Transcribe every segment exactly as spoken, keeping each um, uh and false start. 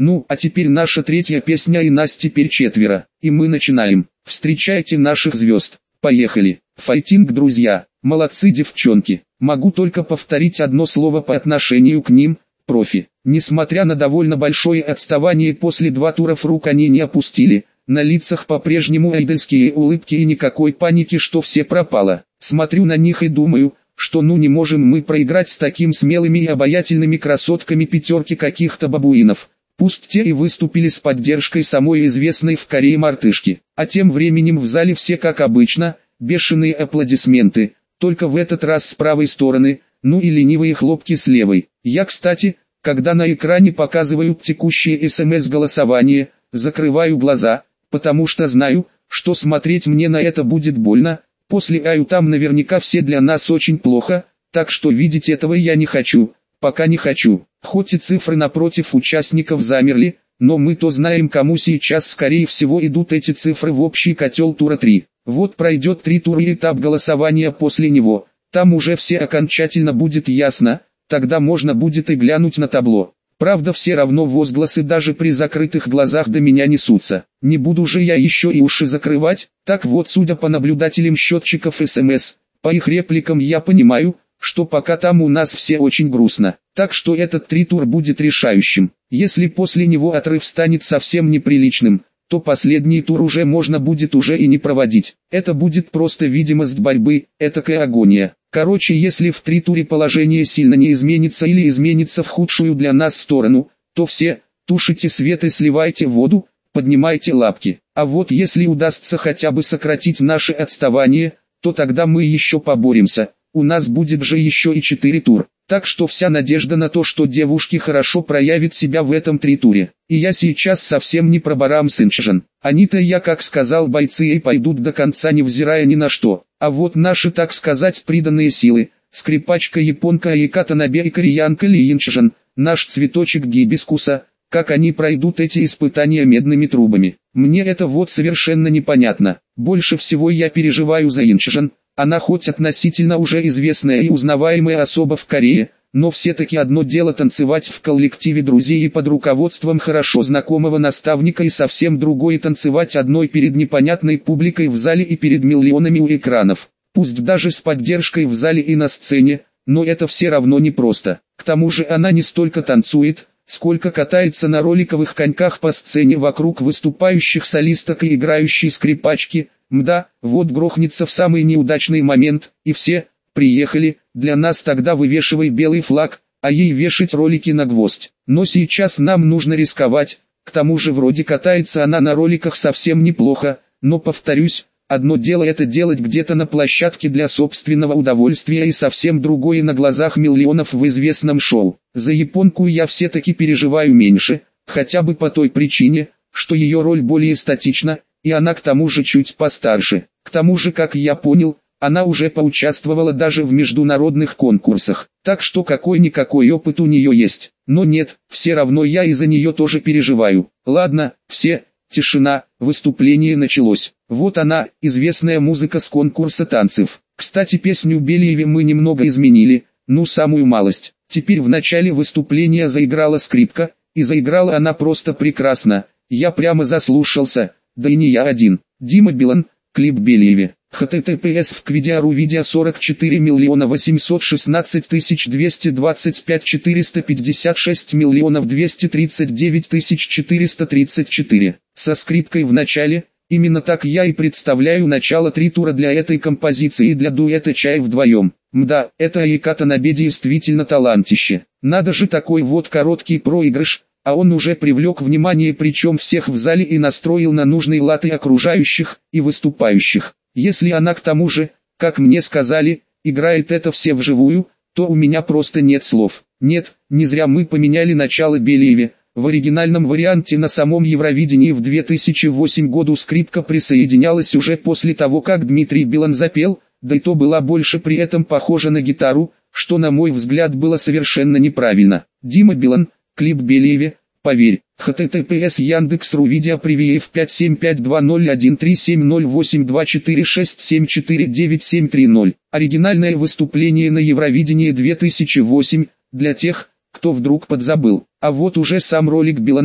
Ну, а теперь наша третья песня, и нас теперь четверо. И мы начинаем. Встречайте наших звезд. Поехали. Файтинг, друзья. Молодцы девчонки. Могу только повторить одно слово по отношению к ним. Профи. Несмотря на довольно большое отставание после двух туров, рук они не опустили. На лицах по-прежнему айдольские улыбки и никакой паники, что все пропало. Смотрю на них и думаю, что ну не можем мы проиграть с такими смелыми и обаятельными красотками пятерки каких-то бабуинов. Пусть те и выступили с поддержкой самой известной в Корее мартышки. А тем временем в зале все как обычно, бешеные аплодисменты, только в этот раз с правой стороны, ну и ленивые хлопки с левой. Я, кстати, когда на экране показывают текущее СМС-голосование, закрываю глаза, потому что знаю, что смотреть мне на это будет больно. После аю там наверняка все для нас очень плохо, так что видеть этого я не хочу, пока не хочу. Хоть и цифры напротив участников замерли, но мы-то знаем, кому сейчас скорее всего идут эти цифры в общий котел тура три. Вот пройдет три тура и этап голосования после него, там уже все окончательно будет ясно, тогда можно будет и глянуть на табло. Правда, все равно возгласы даже при закрытых глазах до меня несутся. Не буду же я еще и уши закрывать. Так вот, судя по наблюдателям счетчиков СМС, по их репликам я понимаю, что пока там у нас все очень грустно. Так что этот три тур будет решающим. Если после него отрыв станет совсем неприличным, то последний тур уже можно будет уже и не проводить. Это будет просто видимость борьбы, этакая агония. Короче, если в три туре положение сильно не изменится или изменится в худшую для нас сторону, то все, тушите свет и сливайте воду, поднимайте лапки. А вот если удастся хотя бы сократить наше отставание, то тогда мы еще поборемся. У нас будет же еще и четыре тур. Так что вся надежда на то, что девушки хорошо проявят себя в этом три туре. И я сейчас совсем не про Барам Сынчжан. Они-то, я как сказал, бойцы и пойдут до конца, невзирая ни на что. А вот наши, так сказать, приданные силы, скрипачка-японка Айката Набе и кореянка Ли Инчжан, наш цветочек гибискуса, как они пройдут эти испытания медными трубами. Мне это вот совершенно непонятно. Больше всего я переживаю за Инчжан. Она хоть относительно уже известная и узнаваемая особа в Корее, но все-таки одно дело танцевать в коллективе друзей и под руководством хорошо знакомого наставника, и совсем другое танцевать одной перед непонятной публикой в зале и перед миллионами у экранов. Пусть даже с поддержкой в зале и на сцене, но это все равно непросто. К тому же она не столько танцует, сколько катается на роликовых коньках по сцене вокруг выступающих солисток и играющей скрипачки. Мда, вот грохнется в самый неудачный момент, и все, приехали, для нас тогда вывешивай белый флаг, а ей вешать ролики на гвоздь. Но сейчас нам нужно рисковать, к тому же вроде катается она на роликах совсем неплохо, но повторюсь, одно дело это делать где-то на площадке для собственного удовольствия и совсем другое на глазах миллионов в известном шоу. За японку я все-таки переживаю меньше, хотя бы по той причине, что ее роль более статична, и она к тому же чуть постарше. К тому же, как я понял, она уже поучаствовала даже в международных конкурсах, так что какой-никакой опыт у нее есть. Но нет, все равно я из-за нее тоже переживаю. Ладно, все, тишина, выступление началось. Вот она, известная музыка с конкурса танцев. Кстати, песню Белиеве мы немного изменили, ну самую малость. Теперь в начале выступления заиграла скрипка, и заиграла она просто прекрасно. Я прямо заслушался. Да и не я один. Дима Билан, клип Белиеве. эйч ти ти пи эс в Квидиару видео сорок четыре миллиона восемьсот шестнадцать тысяч двести двадцать пять четыреста пятьдесят шесть миллионов двести тридцать девять тысяч четыреста тридцать четыре. Со скрипкой в начале, именно так я и представляю начало три тура для этой композиции и для дуэта «Чай вдвоем». Мда, это Айката Набе действительно талантище. Надо же, такой вот короткий проигрыш. А он уже привлек внимание, причем всех в зале, и настроил на нужный лад и окружающих, и выступающих. Если она к тому же, как мне сказали, играет это все вживую, то у меня просто нет слов. Нет, не зря мы поменяли начало Белиеве. В оригинальном варианте на самом Евровидении в две тысячи восьмом году скрипка присоединялась уже после того, как Дмитрий Билан запел, да и то была больше при этом похожа на гитару, что на мой взгляд было совершенно неправильно. Дима Билан, клип Белиеве, поверь. эйч ти ти пи эс Яндекс.ру видео привиев пять семь пять два ноль один три семь ноль восемь два четыре шесть семь четыре девять семь три ноль. Оригинальное выступление на Евровидении две тысячи восемь, для тех, кто вдруг подзабыл. А вот уже сам ролик Билана,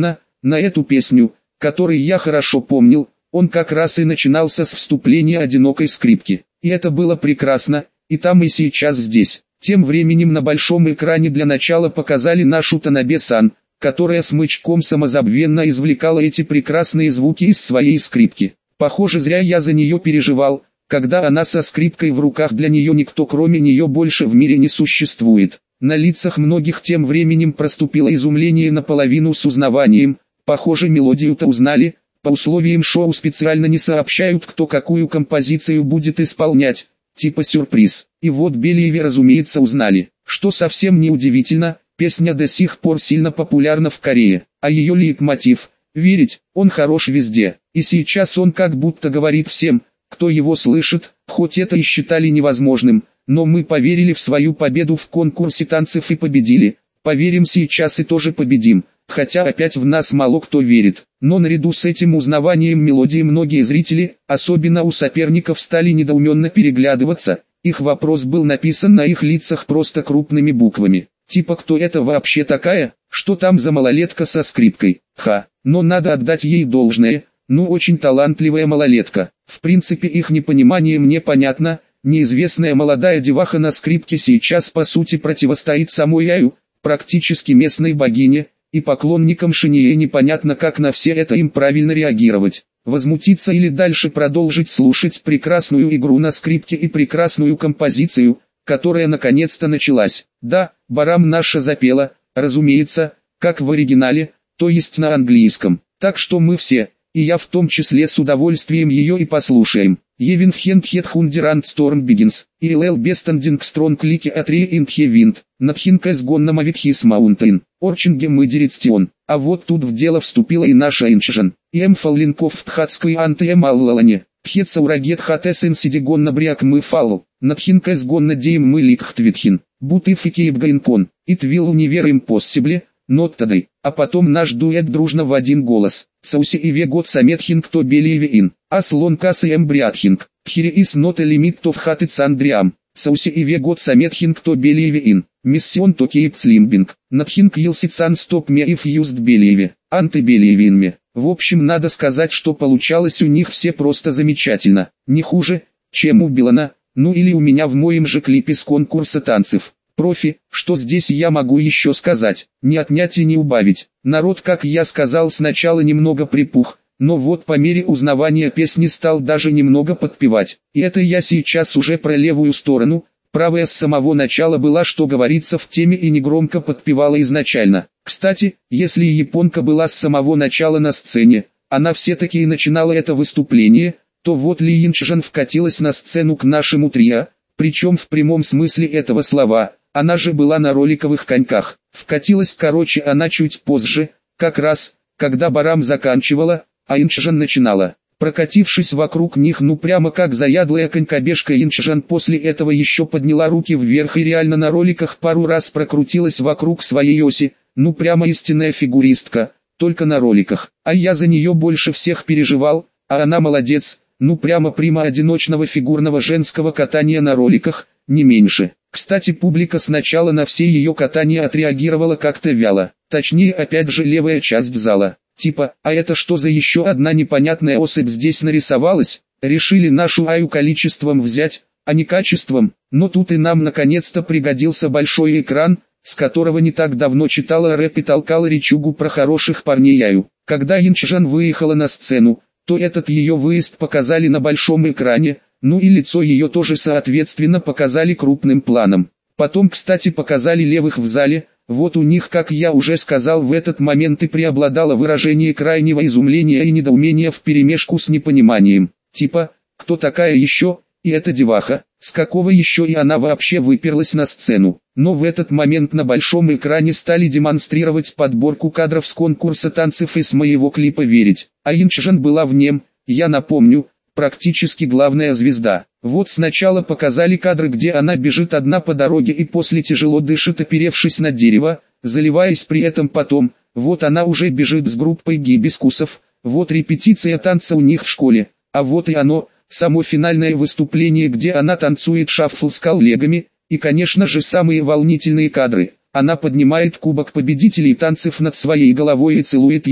На эту песню, которую я хорошо помнил, он как раз и начинался с вступления одинокой скрипки. И это было прекрасно, и там и сейчас здесь. Тем временем на большом экране для начала показали нашу Танабе-сан, которая смычком самозабвенно извлекала эти прекрасные звуки из своей скрипки. Похоже, зря я за нее переживал, когда она со скрипкой в руках, для нее никто кроме нее больше в мире не существует. На лицах многих тем временем проступило изумление наполовину с узнаванием. Похоже, мелодию-то узнали. По условиям шоу специально не сообщают, кто какую композицию будет исполнять, типа сюрприз. И вот Белиеве, разумеется, узнали. Что совсем не удивительно, песня до сих пор сильно популярна в Корее, а ее лейтмотив «Верить, он хорош везде». И сейчас он как будто говорит всем, кто его слышит, хоть это и считали невозможным, но мы поверили в свою победу в конкурсе танцев и победили, поверим сейчас и тоже победим. Хотя опять в нас мало кто верит. Но наряду с этим узнаванием мелодии многие зрители, особенно у соперников, стали недоуменно переглядываться. Их вопрос был написан на их лицах просто крупными буквами. Типа, кто это вообще такая? Что там за малолетка со скрипкой? Ха, но надо отдать ей должное. Ну, очень талантливая малолетка. В принципе, их непонимание мне понятно. Неизвестная молодая деваха на скрипке сейчас по сути противостоит самой Аю, практически местной богине. И поклонникам Шинье непонятно, как на все это им правильно реагировать. Возмутиться или дальше продолжить слушать прекрасную игру на скрипке и прекрасную композицию, которая наконец-то началась. Да, Барам наша запела, разумеется, как в оригинале, то есть на английском. Так что мы все, и я в том числе, с удовольствием ее и послушаем. Евин Хенкхет Хундеранд Сторм Бигинс, и эл Бестандинг Стронг Лики Атри Интхе Винд, Надхинкэс Гоннама Витхис Маунтейн, Орчинге Мыдерицтион. А вот тут в дело вступила и наша Инчжан, и Эмфаллинков в Тхатской Анте Эмаллалане, Пхетсаурагет Хатес Инсиди Гонна Бряк Мы Фалл, Надхинкэс Гонна Деем Мы Ликхтвитхин, Бутыфики Ибгайнкон, и Твил Универ Импоссибле, Ноттадой, а потом наш дуэт дружно в один голос. Сауси и Вегот Саметхинг то Белиеве Ин, Аслон Касы Эмбрятхинг, Пхири Ис Нота Лимит то Вхатыц Андриам, Сауси и Вегот Саметхинг то Белиеве Ин, Миссион то Кейпцлимбинг, Надхинг Йилсицан Стоп Ме и Фьюзд Белиеве, Анты Белиеве Инме. В общем, надо сказать, что получалось у них все просто замечательно, не хуже, чем у Билана, ну или у меня в моем же клипе с конкурса танцев. Профи, что здесь я могу еще сказать, не отнять и не убавить. Народ, как я сказал, сначала немного припух, но вот по мере узнавания песни стал даже немного подпевать. И это я сейчас уже про левую сторону, правая с самого начала была, что говорится, в теме и негромко подпевала изначально. Кстати, если и японка была с самого начала на сцене, она все-таки и начинала это выступление, то вот Ли Инчжан вкатилась на сцену к нашему трио, причем в прямом смысле этого слова. Она же была на роликовых коньках. Вкатилась, короче, она чуть позже, как раз, когда Барам заканчивала, а Инчжан начинала. Прокатившись вокруг них, ну прямо как заядлая конькобежка, Инчжан после этого еще подняла руки вверх и реально на роликах пару раз прокрутилась вокруг своей оси, ну прямо истинная фигуристка, только на роликах. А я за нее больше всех переживал, а она молодец, ну прямо прима одиночного фигурного женского катания на роликах, не меньше. Кстати, публика сначала на все ее катания отреагировала как-то вяло, точнее опять же левая часть зала. Типа, а это что за еще одна непонятная особь здесь нарисовалась? Решили нашу Аю количеством взять, а не качеством. Но тут и нам наконец-то пригодился большой экран, с которого не так давно читала рэп и толкала речугу про хороших парней Аю. Когда Инчжан выехала на сцену, то этот ее выезд показали на большом экране, ну и лицо ее тоже соответственно показали крупным планом. Потом, кстати, показали левых в зале. Вот у них, как я уже сказал, в этот момент и преобладало выражение крайнего изумления и недоумения вперемешку с непониманием. Типа, кто такая еще, и эта деваха, с какого еще и она вообще выперлась на сцену. Но в этот момент на большом экране стали демонстрировать подборку кадров с конкурса танцев и с моего клипа «Верить». А Инчжан была в нем, я напомню, практически главная звезда. Вот сначала показали кадры, где она бежит одна по дороге и после тяжело дышит, оперевшись на дерево, заливаясь при этом потом. Вот она уже бежит с группой гибискусов, вот репетиция танца у них в школе, а вот и оно, само финальное выступление, где она танцует шаффл с коллегами, и конечно же самые волнительные кадры. Она поднимает кубок победителей танцев над своей головой и целует его.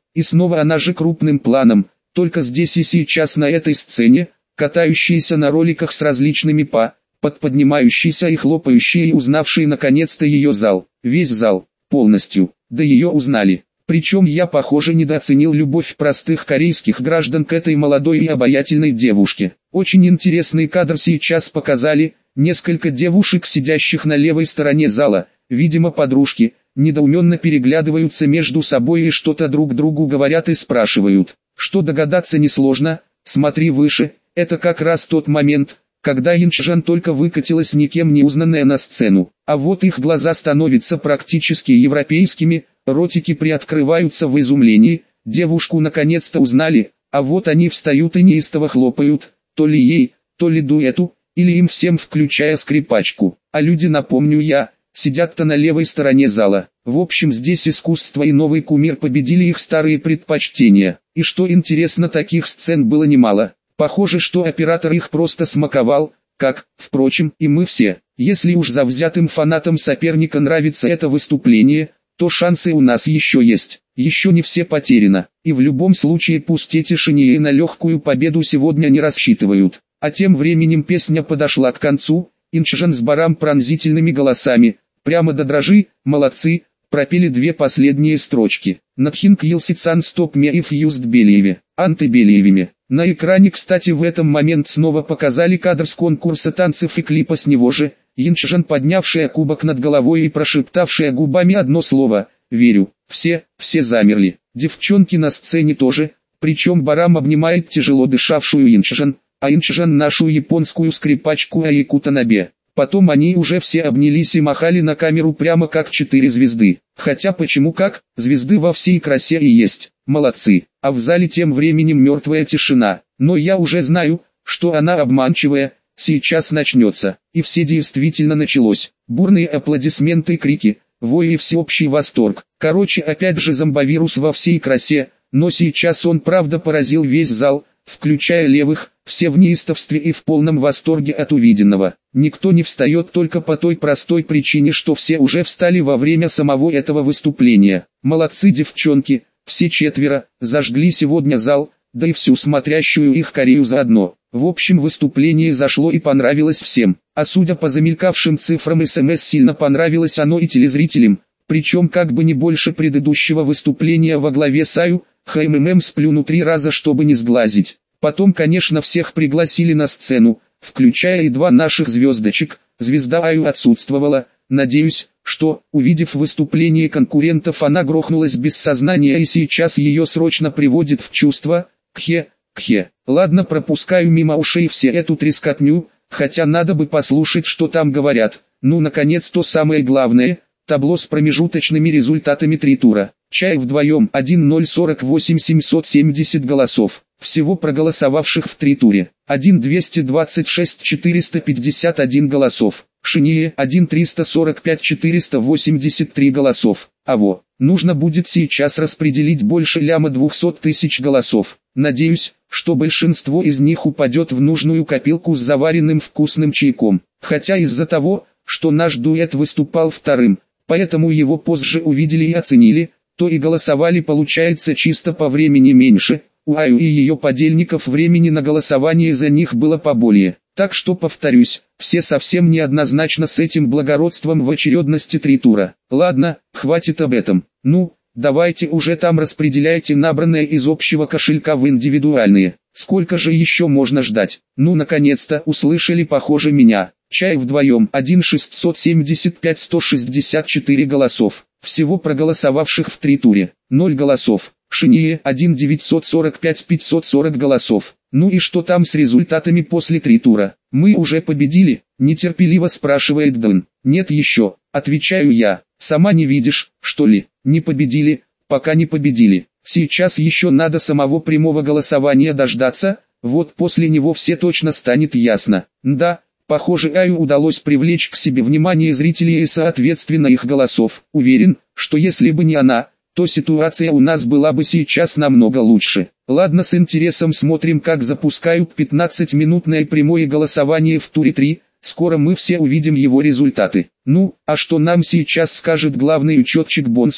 И снова она же крупным планом, только здесь и сейчас на этой сцене, катающиеся на роликах с различными па, подподнимающиеся и хлопающие и узнавшие наконец-то ее зал. Весь зал, полностью, да ее узнали. Причем я, похоже, недооценил любовь простых корейских граждан к этой молодой и обаятельной девушке. Очень интересный кадр сейчас показали, несколько девушек, сидящих на левой стороне зала, видимо подружки, недоуменно переглядываются между собой и что-то друг другу говорят и спрашивают. Что догадаться несложно, смотри выше, это как раз тот момент, когда Инчжан только выкатилась никем не узнанная на сцену, а вот их глаза становятся практически европейскими, ротики приоткрываются в изумлении, девушку наконец-то узнали, а вот они встают и неистово хлопают, то ли ей, то ли дуэту, или им всем включая скрипачку, а люди, напомню я, сидят-то на левой стороне зала. В общем, здесь искусство и новый кумир победили их старые предпочтения, и что интересно, таких сцен было немало. Похоже, что оператор их просто смаковал, как, впрочем, и мы все. Если уж завзятым фанатам соперника нравится это выступление, то шансы у нас еще есть. Еще не все потеряно, и в любом случае пусть эти шиньи на легкую победу сегодня не рассчитывают. А тем временем песня подошла к концу, Инчжан с Барам пронзительными голосами, прямо до дрожи, молодцы, пропели две последние строчки. Надхинг Йилсицан стоп ме и фьюзд Белиеве, анты Белиевыми. На экране, кстати, в этом момент снова показали кадр с конкурса танцев и клипа с него же, Инчжан, поднявшая кубок над головой и прошептавшая губами одно слово «Верю». Все, все замерли, девчонки на сцене тоже, причем Барам обнимает тяжело дышавшую Инчжан, а Инчжан нашу японскую скрипачку Аику Танабе. Потом они уже все обнялись и махали на камеру прямо как четыре звезды. Хотя почему как, звезды во всей красе и есть, молодцы. А в зале тем временем мертвая тишина. Но я уже знаю, что она обманчивая, сейчас начнется. И все действительно началось. Бурные аплодисменты, крики, вой и всеобщий восторг. Короче, опять же зомбовирус во всей красе, но сейчас он правда поразил весь зал, включая левых, все в неистовстве и в полном восторге от увиденного. Никто не встает только по той простой причине, что все уже встали во время самого этого выступления. Молодцы девчонки, все четверо, зажгли сегодня зал, да и всю смотрящую их Корею заодно. В общем, выступление зашло и понравилось всем, а судя по замелькавшим цифрам СМС, сильно понравилось оно и телезрителям, причем как бы не больше предыдущего выступления во главе с Аю, ХММ сплюну три раза, чтобы не сглазить. Потом, конечно, всех пригласили на сцену, включая и два наших звездочек. Звезда Аю отсутствовала. Надеюсь, что, увидев выступление конкурентов, она грохнулась без сознания и сейчас ее срочно приводит в чувство. Кхе, кхе. Ладно, пропускаю мимо ушей все эту трескотню, хотя надо бы послушать, что там говорят. Ну, наконец, то самое главное, табло с промежуточными результатами три тура. Чай вдвоем один ноль сорок восемь семьсот семьдесят голосов. Всего проголосовавших в три туре. один двести двадцать шесть четыреста пятьдесят один голосов. Шинье один триста сорок пять четыреста восемьдесят три голосов. Аво, нужно будет сейчас распределить больше ляма двухсот тысяч голосов. Надеюсь, что большинство из них упадет в нужную копилку с заваренным вкусным чайком. Хотя из-за того, что наш дуэт выступал вторым, поэтому его позже увидели и оценили, то и голосовали получается чисто по времени меньше. У Аю и ее подельников времени на голосование за них было поболее. Так что повторюсь, все совсем неоднозначно с этим благородством в очередности три тура. Ладно, хватит об этом. Ну, давайте уже там распределяйте набранное из общего кошелька в индивидуальные. Сколько же еще можно ждать? Ну, наконец-то услышали, похоже, меня. Чай вдвоем один шестьсот семьдесят пять сто шестьдесят четыре голосов. Всего проголосовавших в три туре. ноль голосов. Шинье один девятьсот сорок пять пятьсот сорок голосов. Ну и что там с результатами после три тура? Мы уже победили? Нетерпеливо спрашивает Дэн. Нет еще, отвечаю я. Сама не видишь, что ли? Не победили, пока не победили. Сейчас еще надо самого прямого голосования дождаться, вот после него все точно станет ясно. Да, похоже, Аю удалось привлечь к себе внимание зрителей и соответственно их голосов. Уверен, что если бы не она, то ситуация у нас была бы сейчас намного лучше. Ладно, с интересом смотрим, как запускают пятнадцатиминутное прямое голосование в туре три, скоро мы все увидим его результаты. Ну, а что нам сейчас скажет главный учетчик Бонсу?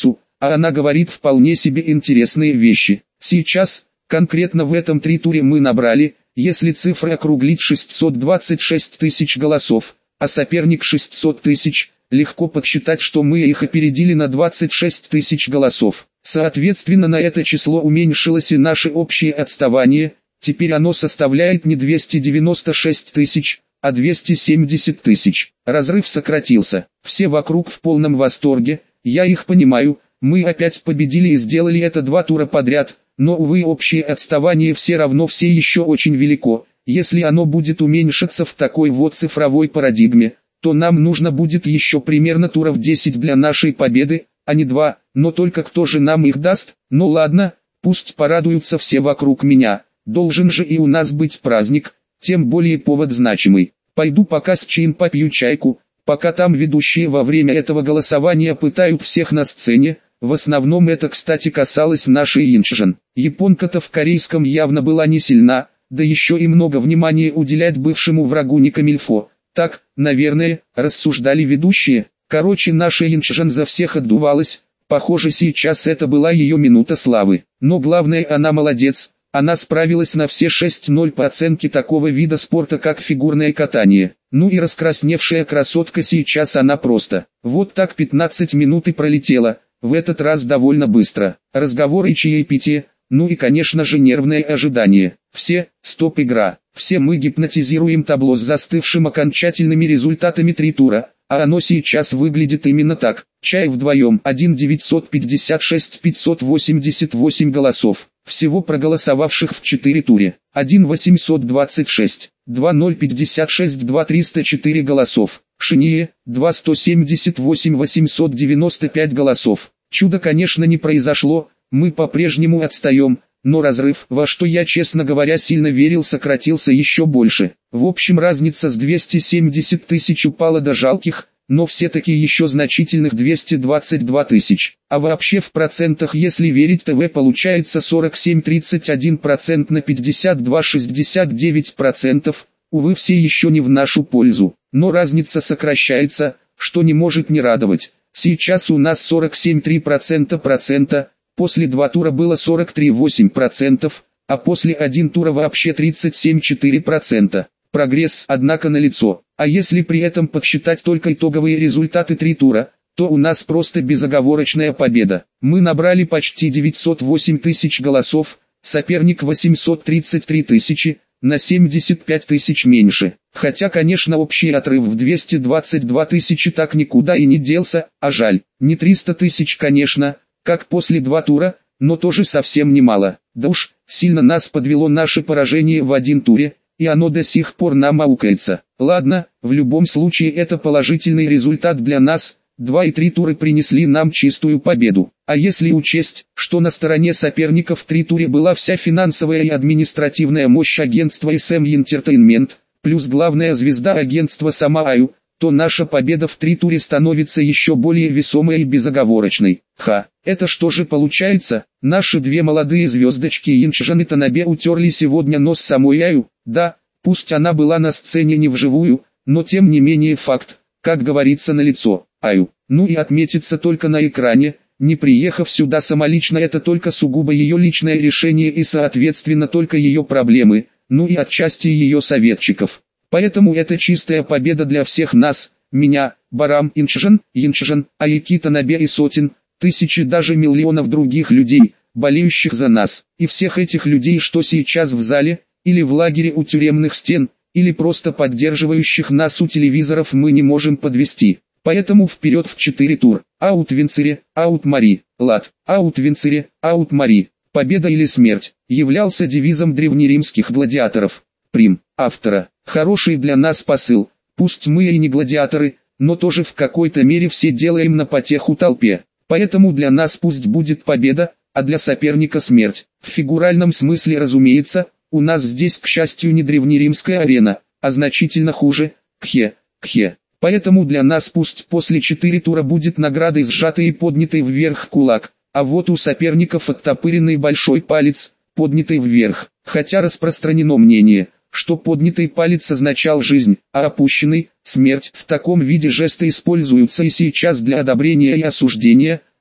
а она говорит вполне себе интересные вещи. Сейчас, конкретно в этом три-туре мы набрали, если цифры округлить, шестьсот двадцать шесть тысяч голосов, а соперник шестьсот тысяч, легко подсчитать, что мы их опередили на двадцать шесть тысяч голосов. Соответственно, на это число уменьшилось и наше общее отставание, теперь оно составляет не двести девяносто шесть тысяч, а двести семьдесят тысяч. Разрыв сократился, все вокруг в полном восторге, я их понимаю, мы опять победили и сделали это два тура подряд, но увы, общее отставание все равно все еще очень велико. Если оно будет уменьшаться в такой вот цифровой парадигме, то нам нужно будет еще примерно туров десять для нашей победы, а не два, но только кто же нам их даст? Ну ладно, пусть порадуются все вокруг меня, должен же и у нас быть праздник, тем более повод значимый. Пойду пока с Чин попью чайку, пока там ведущие во время этого голосования пытают всех на сцене, в основном это, кстати, касалось нашей Инчжэн. Японка-то в корейском явно была не сильна, да еще и много внимания уделять бывшему врагу не камильфо. Так, наверное, рассуждали ведущие. Короче, наша Инчжэн за всех отдувалась, похоже, сейчас это была ее минута славы. Но главное, она молодец, она справилась на все шесть ноль по оценке такого вида спорта, как фигурное катание. Ну и раскрасневшая красотка сейчас она просто. Вот так пятнадцать минут и пролетело, в этот раз довольно быстро. Разговоры и чаепитие, ну и конечно же нервное ожидание. Все, стоп игра, все мы гипнотизируем табло с застывшим окончательными результатами три тура. А оно сейчас выглядит именно так. Чай вдвоем один девятьсот пятьдесят шесть пятьсот восемьдесят восемь голосов. Всего проголосовавших в четыре туре. один восемьсот двадцать шесть. два ноль пятьдесят шесть два триста четыре голосов. Шиние два сто семьдесят восемь восемьсот девяносто пять голосов. Чудо, конечно, не произошло, мы по-прежнему отстаем. Но разрыв, во что я, честно говоря, сильно верил, сократился еще больше. В общем, разница с двухсот семидесяти тысяч упала до жалких, но все-таки еще значительных двухсот двадцати двух тысяч. А вообще в процентах, если верить ТВ, получается сорок семь целых тридцать один сотых процента на пятьдесят два целых шестьдесят девять сотых процента. Увы, все еще не в нашу пользу. Но разница сокращается, что не может не радовать. Сейчас у нас сорок семь целых три десятых процента. После два тура было сорок три целых восемь десятых процента, а после один тура вообще тридцать семь целых четыре десятых процента. Прогресс, однако, налицо. А если при этом подсчитать только итоговые результаты три тура, то у нас просто безоговорочная победа. Мы набрали почти девятьсот восемь тысяч голосов, соперник восемьсот тридцать три тысячи, на семьдесят пять тысяч меньше. Хотя, конечно, общий отрыв в двести двадцать две тысячи так никуда и не делся, а жаль. Не триста тысяч, конечно, как после два тура, но тоже совсем немало. Да уж, сильно нас подвело наше поражение в один туре, и оно до сих пор нам аукается. Ладно, в любом случае это положительный результат для нас, два и три тура принесли нам чистую победу. А если учесть, что на стороне соперников в три туре была вся финансовая и административная мощь агентства эс эм Entertainment, плюс главная звезда агентства сама Аю, то наша победа в три туре становится еще более весомой и безоговорочной. Ха, это что же получается? Наши две молодые звездочки Инчжэн и Танабе утерли сегодня нос самой Аю. Да, пусть она была на сцене не вживую, но тем не менее факт, как говорится, налицо. Аю, ну и отметиться только на экране, не приехав сюда самолично, это только сугубо ее личное решение и соответственно только ее проблемы, ну и отчасти ее советчиков. Поэтому это чистая победа для всех нас, меня, Барам, Инчжэн, Инчжэн, Аяки, Танабе и сотен, тысячи, даже миллионов других людей, болеющих за нас. И всех этих людей, что сейчас в зале, или в лагере у тюремных стен, или просто поддерживающих нас у телевизоров, мы не можем подвести. Поэтому вперед в четыре тур. Аут Винцере, аут Мари, лад, аут Винцере, аут Мари. Победа или смерть, являлся девизом древнеримских гладиаторов. Прим. Автора. Хороший для нас посыл. Пусть мы и не гладиаторы, но тоже в какой-то мере все делаем на потеху толпе. Поэтому для нас пусть будет победа, а для соперника смерть. В фигуральном смысле, разумеется, у нас здесь, к счастью, не древнеримская арена, а значительно хуже, кхе, кхе. Поэтому для нас пусть после четыре тура будет наградой сжатый и поднятый вверх кулак, а вот у соперников оттопыренный большой палец, поднятый вверх. Хотя распространено мнение, что поднятый палец означал жизнь, а опущенный – смерть. В таком виде жесты используются и сейчас для одобрения и осуждения,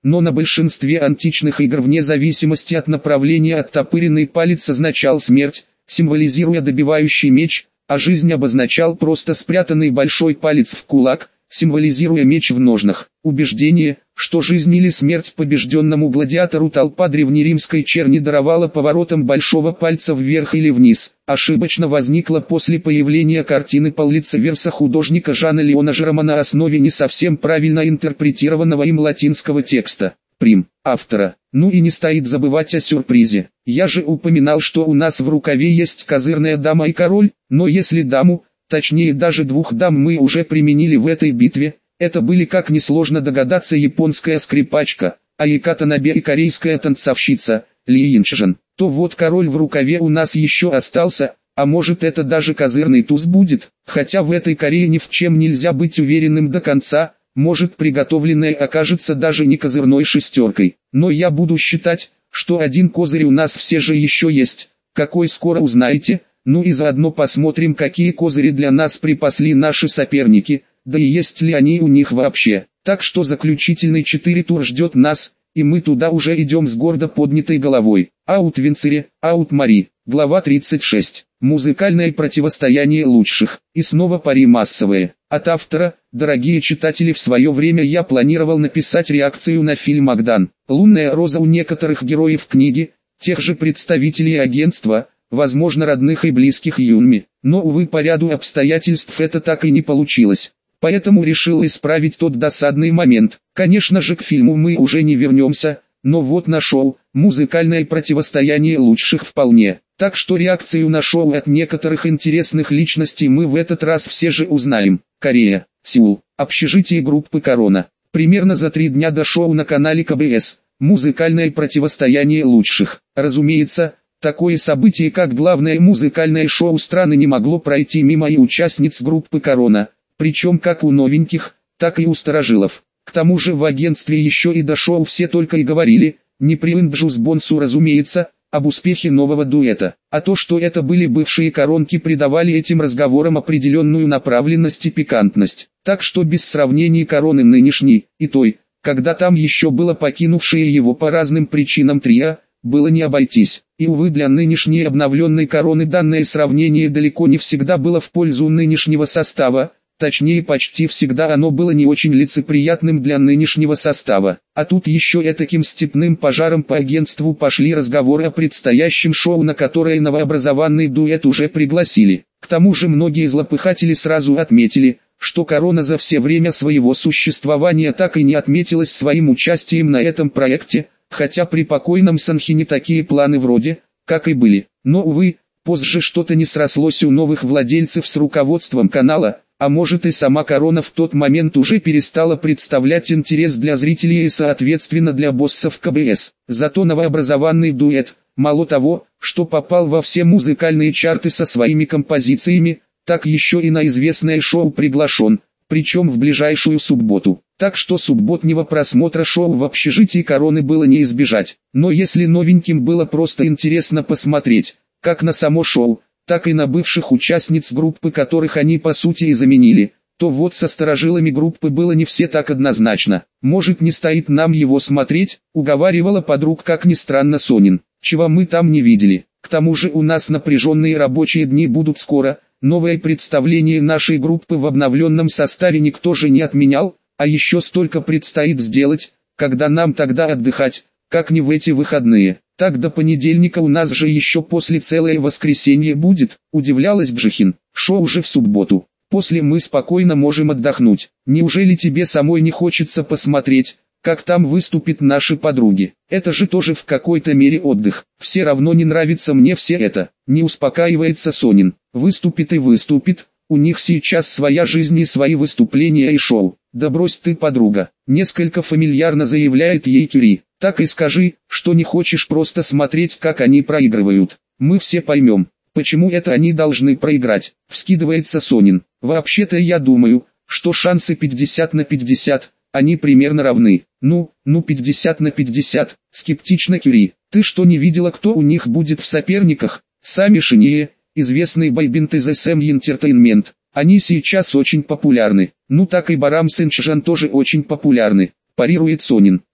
но на большинстве античных игр вне зависимости от направления оттопыренный палец означал смерть, символизируя добивающий меч, а жизнь обозначал просто спрятанный большой палец в кулак, символизируя меч в ножнах. Убеждение, что жизнь или смерть побежденному гладиатору толпа древнеримской черни даровала поворотом большого пальца вверх или вниз, ошибочно возникло после появления картины Поллица-Верса художника Жана Леона Жерома на основе не совсем правильно интерпретированного им латинского текста. Прим. Автора. Ну и не стоит забывать о сюрпризе. Я же упоминал, что у нас в рукаве есть козырная дама и король, но если даму, точнее даже двух дам мы уже применили в этой битве, это были, как несложно догадаться, японская скрипачка, Аяка Танабе и корейская танцовщица, Ли Инчжэн, то вот король в рукаве у нас еще остался, а может это даже козырный туз будет, хотя в этой Корее ни в чем нельзя быть уверенным до конца, может приготовленное окажется даже не козырной шестеркой, но я буду считать, что один козырь у нас все же еще есть, какой скоро узнаете. Ну и заодно посмотрим, какие козыри для нас припасли наши соперники, да и есть ли они у них вообще. Так что заключительный четыре тур ждет нас, и мы туда уже идем с гордо поднятой головой. Аут Винцере, аут Мари. Глава тридцать шесть. Музыкальное противостояние лучших. И снова пари массовые. От автора, дорогие читатели, в свое время я планировал написать реакцию на фильм «Магдан». Лунная роза у некоторых героев книги, тех же представителей агентства, возможно родных и близких Юнми, но увы по ряду обстоятельств это так и не получилось. Поэтому решил исправить тот досадный момент. Конечно же к фильму мы уже не вернемся, но вот на шоу, музыкальное противостояние лучших вполне. Так что реакцию на шоу от некоторых интересных личностей мы в этот раз все же узнаем. Корея, Сеул, общежитие группы Корона. Примерно за три дня до шоу на канале ка бэ эс, музыкальное противостояние лучших. Разумеется, такое событие, как главное музыкальное шоу страны, не могло пройти мимо и участниц группы Корона, причем как у новеньких, так и у старожилов. К тому же в агентстве еще и до шоу все только и говорили, не при Инджус Бонсу разумеется, об успехе нового дуэта. А то, что это были бывшие коронки, придавали этим разговорам определенную направленность и пикантность. Так что без сравнений Короны нынешней и той, когда там еще было покинувшее его по разным причинам трио, было не обойтись. И увы, для нынешней обновленной Короны данное сравнение далеко не всегда было в пользу нынешнего состава, точнее почти всегда оно было не очень лицеприятным для нынешнего состава. А тут еще этаким степным пожаром по агентству пошли разговоры о предстоящем шоу, на которое новообразованный дуэт уже пригласили. К тому же многие злопыхатели сразу отметили, что Корона за все время своего существования так и не отметилась своим участием на этом проекте, хотя при покойном Санхине такие планы вроде, как и были. Но увы, позже что-то не срослось у новых владельцев с руководством канала, а может и сама Корона в тот момент уже перестала представлять интерес для зрителей и соответственно для боссов ка бэ эс. Зато новообразованный дуэт, мало того, что попал во все музыкальные чарты со своими композициями, так еще и на известное шоу приглашен, причем в ближайшую субботу. Так что субботнего просмотра шоу в общежитии Короны было не избежать. Но если новеньким было просто интересно посмотреть, как на само шоу, так и на бывших участниц группы, которых они по сути и заменили, то вот со старожилами группы было не все так однозначно. Может, не стоит нам его смотреть, уговаривала подруг, как ни странно, Сонин, чего мы там не видели. К тому же у нас напряженные рабочие дни будут скоро, новое представление нашей группы в обновленном составе никто же не отменял, а еще столько предстоит сделать, когда нам тогда отдыхать, как не в эти выходные. Так до понедельника у нас же еще после целое воскресенье будет, удивлялась Бжихин. Шоу уже в субботу. После мы спокойно можем отдохнуть. Неужели тебе самой не хочется посмотреть, как там выступят наши подруги? Это же тоже в какой-то мере отдых. Все равно не нравится мне все это. Не успокаивается Сонин. Выступит и выступит. У них сейчас своя жизнь и свои выступления и шоу. Да брось ты, подруга. Несколько фамильярно заявляет ей Кюри. Так и скажи, что не хочешь просто смотреть, как они проигрывают. Мы все поймем, почему это они должны проиграть. Вскидывается Сонин. Вообще-то я думаю, что шансы пятьдесят на пятьдесят, они примерно равны. Ну, ну пятьдесят на пятьдесят, скептично Кюри. Ты что, не видела, кто у них будет в соперниках? Сами Шинье, известный бойбенд из эс эм Entertainment. Они сейчас очень популярны. Ну так и Барам с Инчжан тоже очень популярны. Парирует Сонин.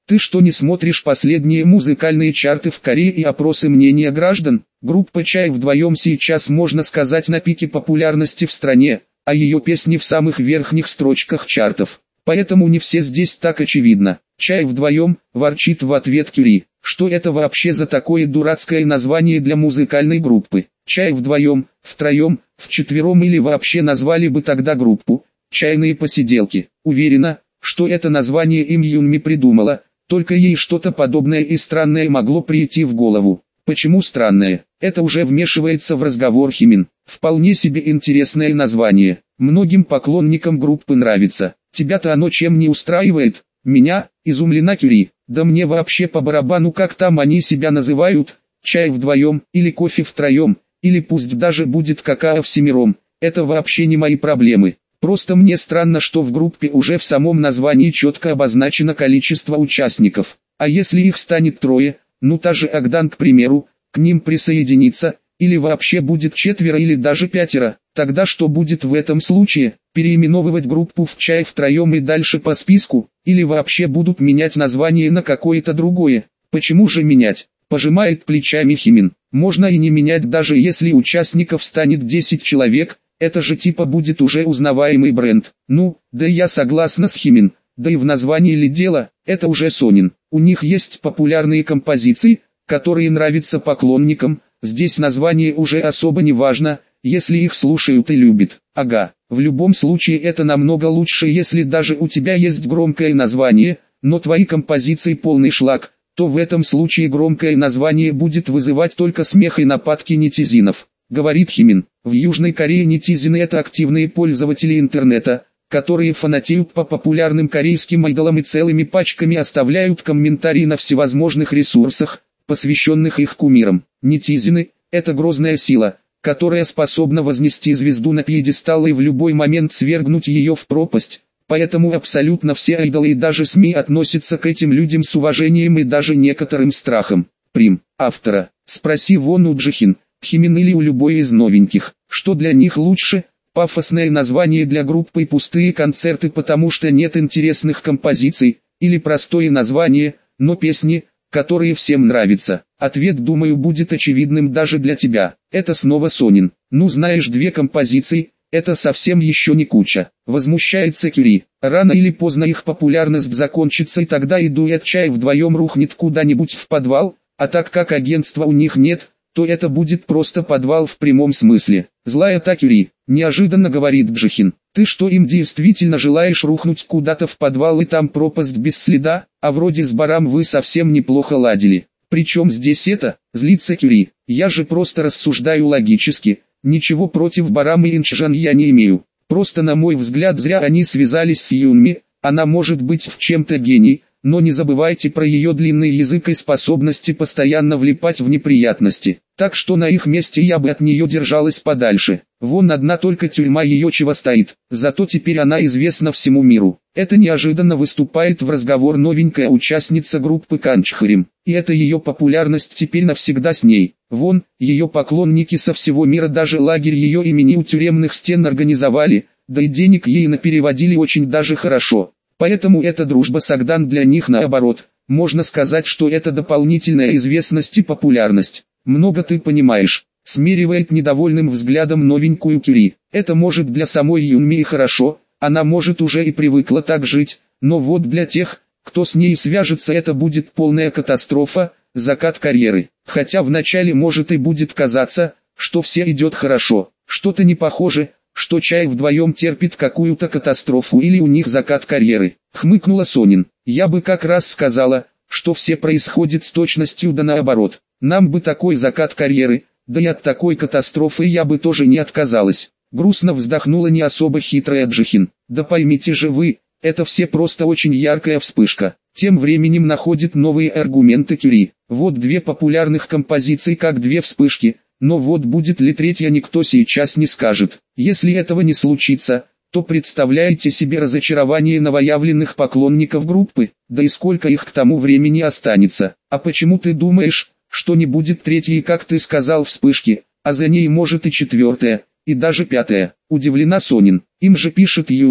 Ты что, не смотришь последние музыкальные чарты в Корее и опросы мнения граждан? Группа «Чай вдвоем» сейчас, можно сказать, на пике популярности в стране, а ее песни в самых верхних строчках чартов. Поэтому не все здесь так очевидно. «Чай вдвоем», ворчит в ответ Кюри. Что это вообще за такое дурацкое название для музыкальной группы? «Чай вдвоем», втроем, вчетвером или вообще назвали бы тогда группу «Чайные посиделки». Уверена, что это название Им Юнми придумала, только ей что-то подобное и странное могло прийти в голову. Почему странное? Это уже вмешивается в разговор Химин. Вполне себе интересное название. Многим поклонникам группы нравится. Тебя-то оно чем не устраивает? Меня? Изумлена Кюри. Да мне вообще по барабану, как там они себя называют. Чай вдвоем, или кофе втроем, или пусть даже будет какао всемиром. Это вообще не мои проблемы. Просто мне странно, что в группе уже в самом названии четко обозначено количество участников. А если их станет трое, ну та же Агдан, к примеру, к ним присоединится, или вообще будет четверо или даже пятеро, тогда что будет в этом случае? Переименовывать группу в «Чай втроем» и дальше по списку, или вообще будут менять название на какое-то другое? Почему же менять? Пожимает плечами Химин. Можно и не менять, даже если участников станет десять человек. Это же типа будет уже узнаваемый бренд. Ну, да я согласна с Химин. Да и в названии ли дело, это уже Сонин. У них есть популярные композиции, которые нравятся поклонникам. Здесь название уже особо не важно, если их слушают и любят. Ага, в любом случае это намного лучше, если даже у тебя есть громкое название, но твои композиции полный шлак, то в этом случае громкое название будет вызывать только смех и нападки нетизинов. Говорит Химин, в Южной Корее нетизины — это активные пользователи интернета, которые фанатеют по популярным корейским айдолам и целыми пачками оставляют комментарии на всевозможных ресурсах, посвященных их кумирам. Нетизины — это грозная сила, которая способна вознести звезду на пьедестал и в любой момент свергнуть ее в пропасть. Поэтому абсолютно все айдолы и даже СМИ относятся к этим людям с уважением и даже некоторым страхом. Прим. Автора. Спроси вон у Джихин, Химин или у любой из новеньких, что для них лучше, пафосное название для группы и пустые концерты, потому что нет интересных композиций, или простое название, но песни, которые всем нравятся. Ответ, думаю, будет очевидным даже для тебя. Это снова Сонин. Ну знаешь, две композиции, это совсем еще не куча. Возмущается Кюри. Рано или поздно их популярность закончится, и тогда и дуэт «Чай вдвоем» рухнет куда-нибудь в подвал, а так как агентства у них нет, то это будет просто подвал в прямом смысле. Злая та Кюри, неожиданно говорит Джихин. Ты что, им действительно желаешь рухнуть куда-то в подвал и там пропасть без следа? А вроде с Барам вы совсем неплохо ладили. Причем здесь это? Злится Кюри. Я же просто рассуждаю логически. Ничего против Барам и Инчжан я не имею. Просто на мой взгляд зря они связались с Юнми. Она может быть в чем-то гений, но не забывайте про ее длинный язык и способности постоянно влипать в неприятности. Так что на их месте я бы от нее держалась подальше. Вон одна только тюрьма ее чего стоит, зато теперь она известна всему миру. Это неожиданно выступает в разговор новенькая участница группы Канчхарим, и это ее популярность теперь навсегда с ней. Вон, ее поклонники со всего мира даже лагерь ее имени у тюремных стен организовали, да и денег ей напереводили очень даже хорошо. Поэтому эта дружба с Агдан для них наоборот, можно сказать, что это дополнительная известность и популярность. Много ты понимаешь, смеривает недовольным взглядом новенькую Кюри. Это может для самой Юнми и хорошо, она может уже и привыкла так жить, но вот для тех, кто с ней свяжется, это будет полная катастрофа, закат карьеры. Хотя вначале может и будет казаться, что все идет хорошо, что-то не похоже, что Чай вдвоем терпит какую-то катастрофу или у них закат карьеры. Хмыкнула Сонин. Я бы как раз сказала, что все происходит с точностью да наоборот. Нам бы такой закат карьеры, да и от такой катастрофы я бы тоже не отказалась. Грустно вздохнула не особо хитрая Джихин. Да поймите же вы, это все просто очень яркая вспышка. Тем временем находит новые аргументы Кюри. Вот две популярных композиции как две вспышки. Но вот будет ли третья, никто сейчас не скажет. Если этого не случится, то представляете себе разочарование новоявленных поклонников группы, да и сколько их к тому времени останется. А почему ты думаешь, что не будет третьей, как ты сказал, вспышки, а за ней может и четвертая, и даже пятая? Удивлена Сонин. Им же пишет Юнми,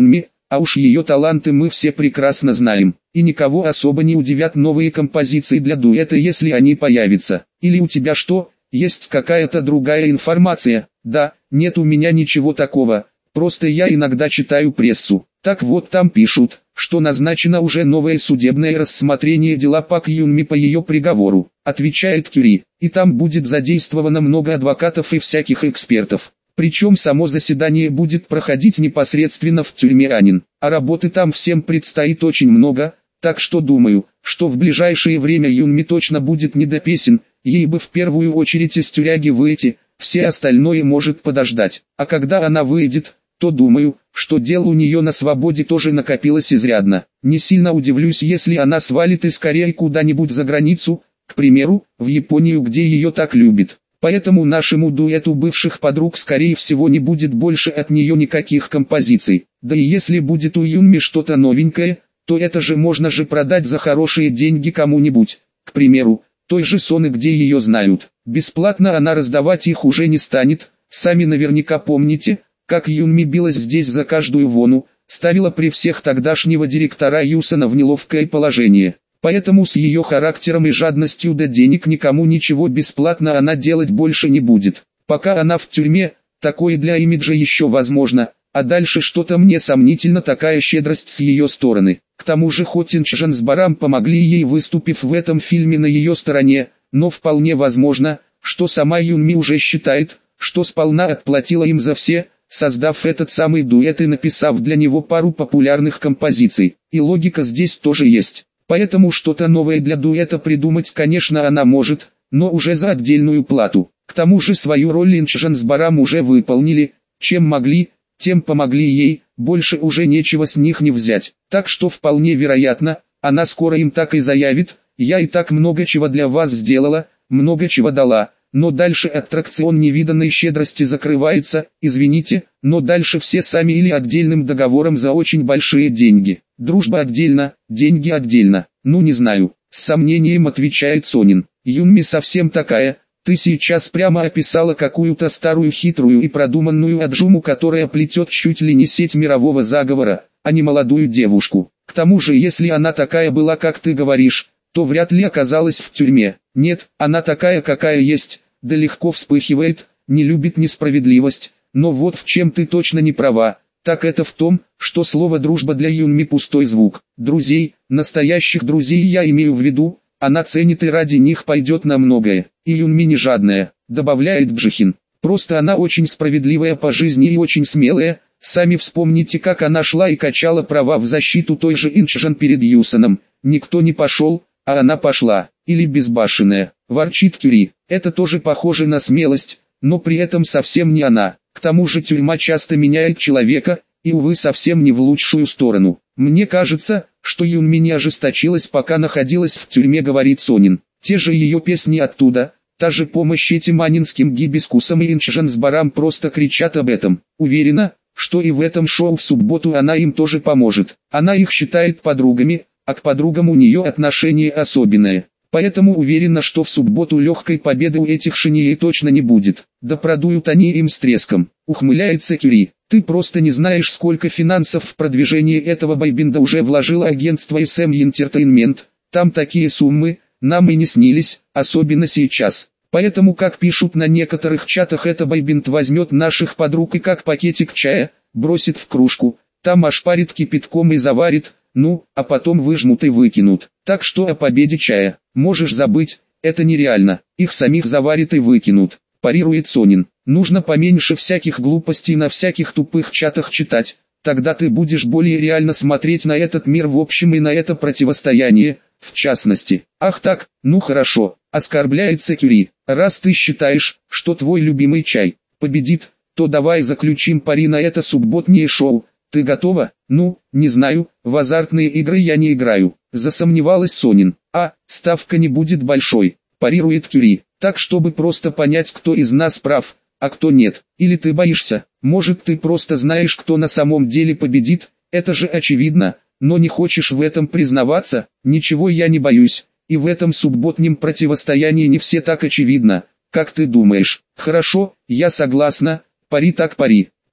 а уж ее таланты мы все прекрасно знаем, и никого особо не удивят новые композиции для дуэта, если они появятся. Или у тебя что, есть какая-то другая информация? Да, нет, у меня ничего такого, просто я иногда читаю прессу. Так вот, там пишут, что назначено уже новое судебное рассмотрение дела Пак Юнми по ее приговору, отвечает Кюри, и там будет задействовано много адвокатов и всяких экспертов. Причем само заседание будет проходить непосредственно в тюрьме Анин, а работы там всем предстоит очень много, так что думаю, что в ближайшее время Юнми точно будет не до песен, ей бы в первую очередь из тюряги выйти, все остальное может подождать. А когда она выйдет, то думаю, что дел у нее на свободе тоже накопилось изрядно. Не сильно удивлюсь, если она свалит из Кореи куда-нибудь за границу, к примеру, в Японию, где ее так любят. Поэтому нашему дуэту бывших подруг скорее всего не будет больше от нее никаких композиций. Да и если будет у Юнми что-то новенькое, то это же можно же продать за хорошие деньги кому-нибудь. К примеру, той же Соны, где ее знают. Бесплатно она раздавать их уже не станет. Сами наверняка помните, как Юнми билась здесь за каждую вону, ставила при всех тогдашнего директора Юсона в неловкое положение. Поэтому с ее характером и жадностью до денег никому ничего бесплатно она делать больше не будет. Пока она в тюрьме, такое для имиджа еще возможно, а дальше что-то мне сомнительно такая щедрость с ее стороны. К тому же хоть Инчжан с Барам помогли ей, выступив в этом фильме на ее стороне, но вполне возможно, что сама Юнми уже считает, что сполна отплатила им за все, создав этот самый дуэт и написав для него пару популярных композиций. И логика здесь тоже есть. Поэтому что-то новое для дуэта придумать, конечно, она может, но уже за отдельную плату. К тому же свою роль Инчжан с Барам уже выполнили, чем могли, тем помогли ей, больше уже нечего с них не взять. Так что вполне вероятно, она скоро им так и заявит: «Я и так много чего для вас сделала, много чего дала». Но дальше аттракцион невиданной щедрости закрывается, извините, но дальше все сами или отдельным договором за очень большие деньги. Дружба отдельно, деньги отдельно. Ну не знаю, с сомнением отвечает Сонин. Юнми совсем такая, ты сейчас прямо описала какую-то старую хитрую и продуманную аджуму, которая плетет чуть ли не сеть мирового заговора, а не молодую девушку. К тому же, если она такая была, как ты говоришь, то вряд ли оказалась в тюрьме. Нет, она такая, какая есть, да легко вспыхивает, не любит несправедливость. Но вот в чем ты точно не права, так это в том, что слово «дружба» для Юнми пустой звук. Друзей, настоящих друзей я имею в виду, она ценит и ради них пойдет на многое. И Юнми не жадная, добавляет Бжихин. Просто она очень справедливая по жизни и очень смелая. Сами вспомните, как она шла и качала права в защиту той же Инчжан перед Юсоном. Никто не пошел, а она пошла. Или безбашенная, ворчит Кюри. Это тоже похоже на смелость, но при этом совсем не она. К тому же тюрьма часто меняет человека, и увы совсем не в лучшую сторону. Мне кажется, что Юнми не ожесточилась, пока находилась в тюрьме, говорит Сонин. Те же ее песни оттуда, та же помощь этим анинским гибискусам и Инчжан с Барам просто кричат об этом. Уверена, что и в этом шоу в субботу она им тоже поможет. Она их считает подругами, а к подругам у нее отношение особенное. Поэтому уверена, что в субботу легкой победы у этих шиньей точно не будет. Да продуют они им с треском. Ухмыляется Кюри. Ты просто не знаешь, сколько финансов в продвижение этого бойбенда уже вложило агентство эс эм Entertainment. Там такие суммы нам и не снились, особенно сейчас. Поэтому, как пишут на некоторых чатах, это бойбенд возьмет наших подруг и как пакетик чая, бросит в кружку, там ошпарит кипятком и заварит, ну, а потом выжмут и выкинут. Так что о победе чая можешь забыть, это нереально, их самих заварит и выкинут, парирует Сонин. Нужно поменьше всяких глупостей на всяких тупых чатах читать, тогда ты будешь более реально смотреть на этот мир в общем и на это противостояние, в частности. Ах так, ну хорошо, оскорбляется Кюри. Раз ты считаешь, что твой любимый чай победит, то давай заключим пари на это субботнее шоу. Ты готова? Ну, не знаю, в азартные игры я не играю, засомневалась Сонин. А, ставка не будет большой, парирует Кюри. Так, чтобы просто понять, кто из нас прав, а кто нет. Или ты боишься? Может, ты просто знаешь, кто на самом деле победит? Это же очевидно, но не хочешь в этом признаваться? Ничего, я не боюсь. И в этом субботнем противостоянии не все так очевидно, как ты думаешь. Хорошо, я согласна, пари так пари.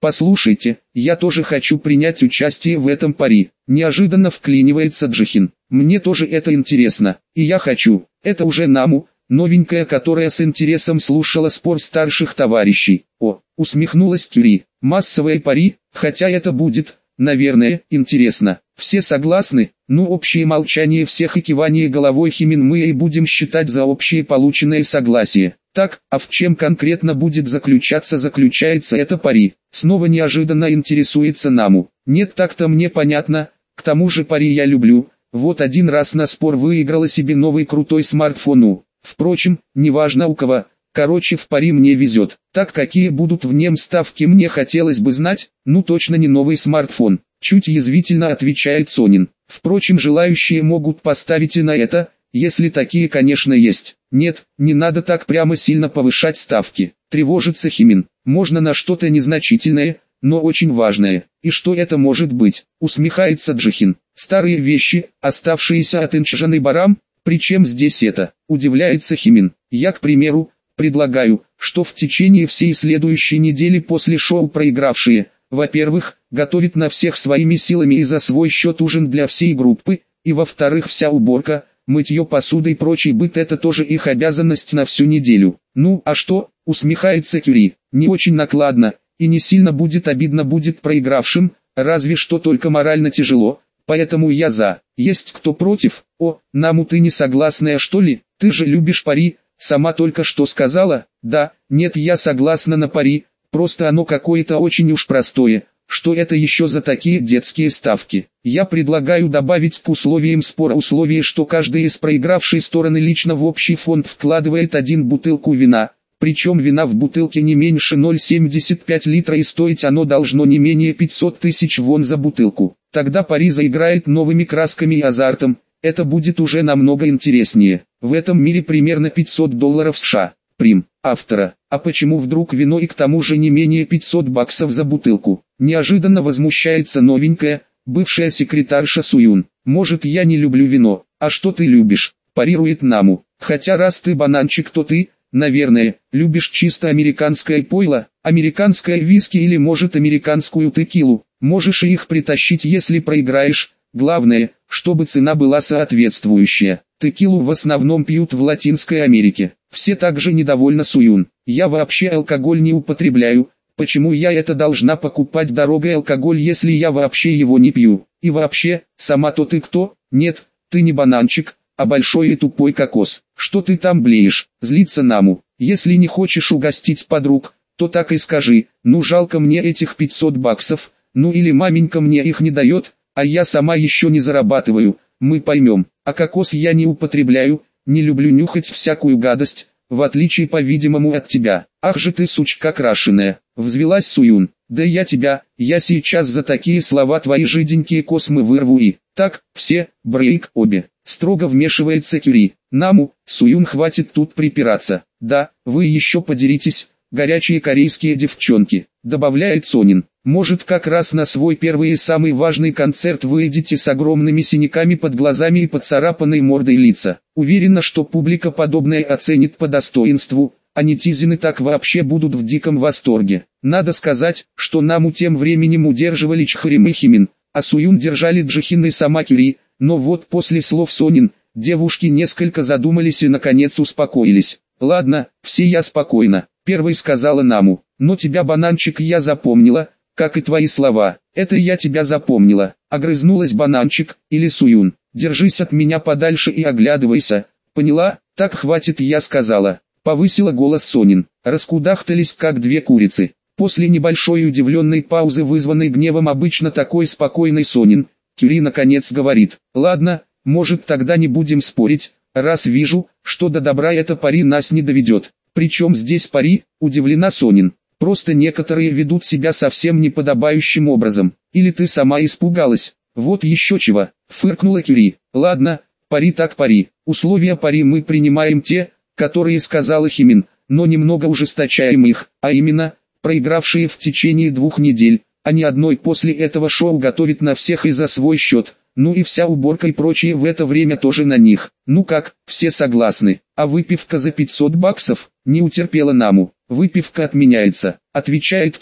Послушайте, я тоже хочу принять участие в этом пари. Неожиданно вклинивается Джихин. Мне тоже это интересно, и я хочу. Это уже Наму, новенькая, которая с интересом слушала спор старших товарищей. О, усмехнулась Кюри. Массовое пари, хотя это будет, наверное, интересно. Все согласны? Ну, общее молчание всех и кивание головой Химин мы и будем считать за общее полученное согласие. Так, а в чем конкретно будет заключаться заключается это пари? Снова неожиданно интересуется Наму. Нет, так-то мне понятно, к тому же пари я люблю. Вот один раз на спор выиграла себе новый крутой смартфон. Впрочем, неважно у кого. Короче, в пари мне везет. Так, какие будут в нем ставки, мне хотелось бы знать. Ну точно не новый смартфон. Чуть язвительно отвечает Сонин. Впрочем, желающие могут поставить и на это, если такие, конечно, есть. Нет, не надо так прямо сильно повышать ставки. Тревожится Химин. Можно на что-то незначительное, но очень важное. И что это может быть? Усмехается Джихин. Старые вещи, оставшиеся от Инчжаны Барам? Причем здесь это? Удивляется Химин. Я, к примеру, предлагаю, что в течение всей следующей недели после шоу проигравшие, во-первых, готовят на всех своими силами и за свой счет ужин для всей группы, и во-вторых, вся уборка, мытье посуды и прочий быт — это тоже их обязанность на всю неделю. Ну, а что, усмехается Кюри, не очень накладно, и не сильно будет обидно будет проигравшим, разве что только морально тяжело, поэтому я за. Есть кто против? О, Наму, ты не согласная, что ли? Ты же любишь пари, сама только что сказала. Да, нет, я согласна на пари, просто оно какое-то очень уж простое. Что это еще за такие детские ставки? Я предлагаю добавить к условиям спора условие, что каждая из проигравшей стороны лично в общий фонд вкладывает один бутылку вина. Причем вина в бутылке не меньше ноль целых семьдесят пять литра и стоить оно должно не менее пятьсот тысяч вон за бутылку. Тогда пари заиграет новыми красками и азартом. Это будет уже намного интереснее. В этом мире примерно пятьсот долларов США. Прим. Автора. А почему вдруг вино и к тому же не менее пятьсот баксов за бутылку? Неожиданно возмущается новенькая, бывшая секретарша Суюн. Может, я не люблю вино, а что ты любишь? Парирует Наму. Хотя раз ты бананчик, то ты, наверное, любишь чисто американское пойло, американское виски или может американскую текилу. Можешь и их притащить, если проиграешь. Главное, чтобы цена была соответствующая. Текилу в основном пьют в Латинской Америке. Все также недовольны Суюн. Я вообще алкоголь не употребляю. Почему я это должна покупать дорогой алкоголь, если я вообще его не пью? И вообще, сама-то ты кто? Нет, ты не бананчик, а большой и тупой кокос. Что ты там блеешь? Злится Наму. Если не хочешь угостить подруг, то так и скажи. Ну жалко мне этих пятьсот баксов. Ну или маменька мне их не дает, а я сама еще не зарабатываю. Мы поймем. А кокос я не употребляю, не люблю нюхать всякую гадость, в отличие, по-видимому, от тебя. Ах же ты, сучка крашеная, взвелась Суюн. Да я тебя, я сейчас за такие слова твои жиденькие космы вырву и... Так, все, брейк, обе. Строго вмешивается Кюри. Наму, Суюн, хватит тут припираться. Да, вы еще подеритесь, горячие корейские девчонки, добавляет Сонин. Может, как раз на свой первый и самый важный концерт выйдете с огромными синяками под глазами и поцарапанной мордой лица. Уверена, что публика подобное оценит по достоинству, а нетизины так вообще будут в диком восторге. Надо сказать, что Наму тем временем удерживали Чхарим и Химин, а Суюн держали Джихин и сама Кюри, но вот после слов Сонин, девушки несколько задумались и наконец успокоились. Ладно, все, я спокойна, первой сказала Наму, но тебя, бананчик, я запомнила. Как и твои слова, это я тебя запомнила, огрызнулась бананчик, или Суюн, держись от меня подальше и оглядывайся, поняла, так хватит, я сказала, повысила голос Сонин, раскудахтались как две курицы. После небольшой удивленной паузы, вызванной гневом обычно такой спокойной Сонин, Кюри наконец говорит, ладно, может тогда не будем спорить, раз вижу, что до добра это пари нас не доведет. Причем здесь пари, удивлена Сонин. Просто некоторые ведут себя совсем неподобающим образом. Или ты сама испугалась? Вот еще чего, фыркнула Кюри. Ладно, пари так пари. Условия пари мы принимаем те, которые сказала Химин, но немного ужесточаем их, а именно, проигравшие в течение двух недель, а не одной после этого шоу готовят на всех и за свой счет. Ну и вся уборка и прочее в это время тоже на них. Ну как, все согласны? А выпивка за пятьсот баксов? Не утерпела Наму. Выпивка отменяется, отвечает Кюри.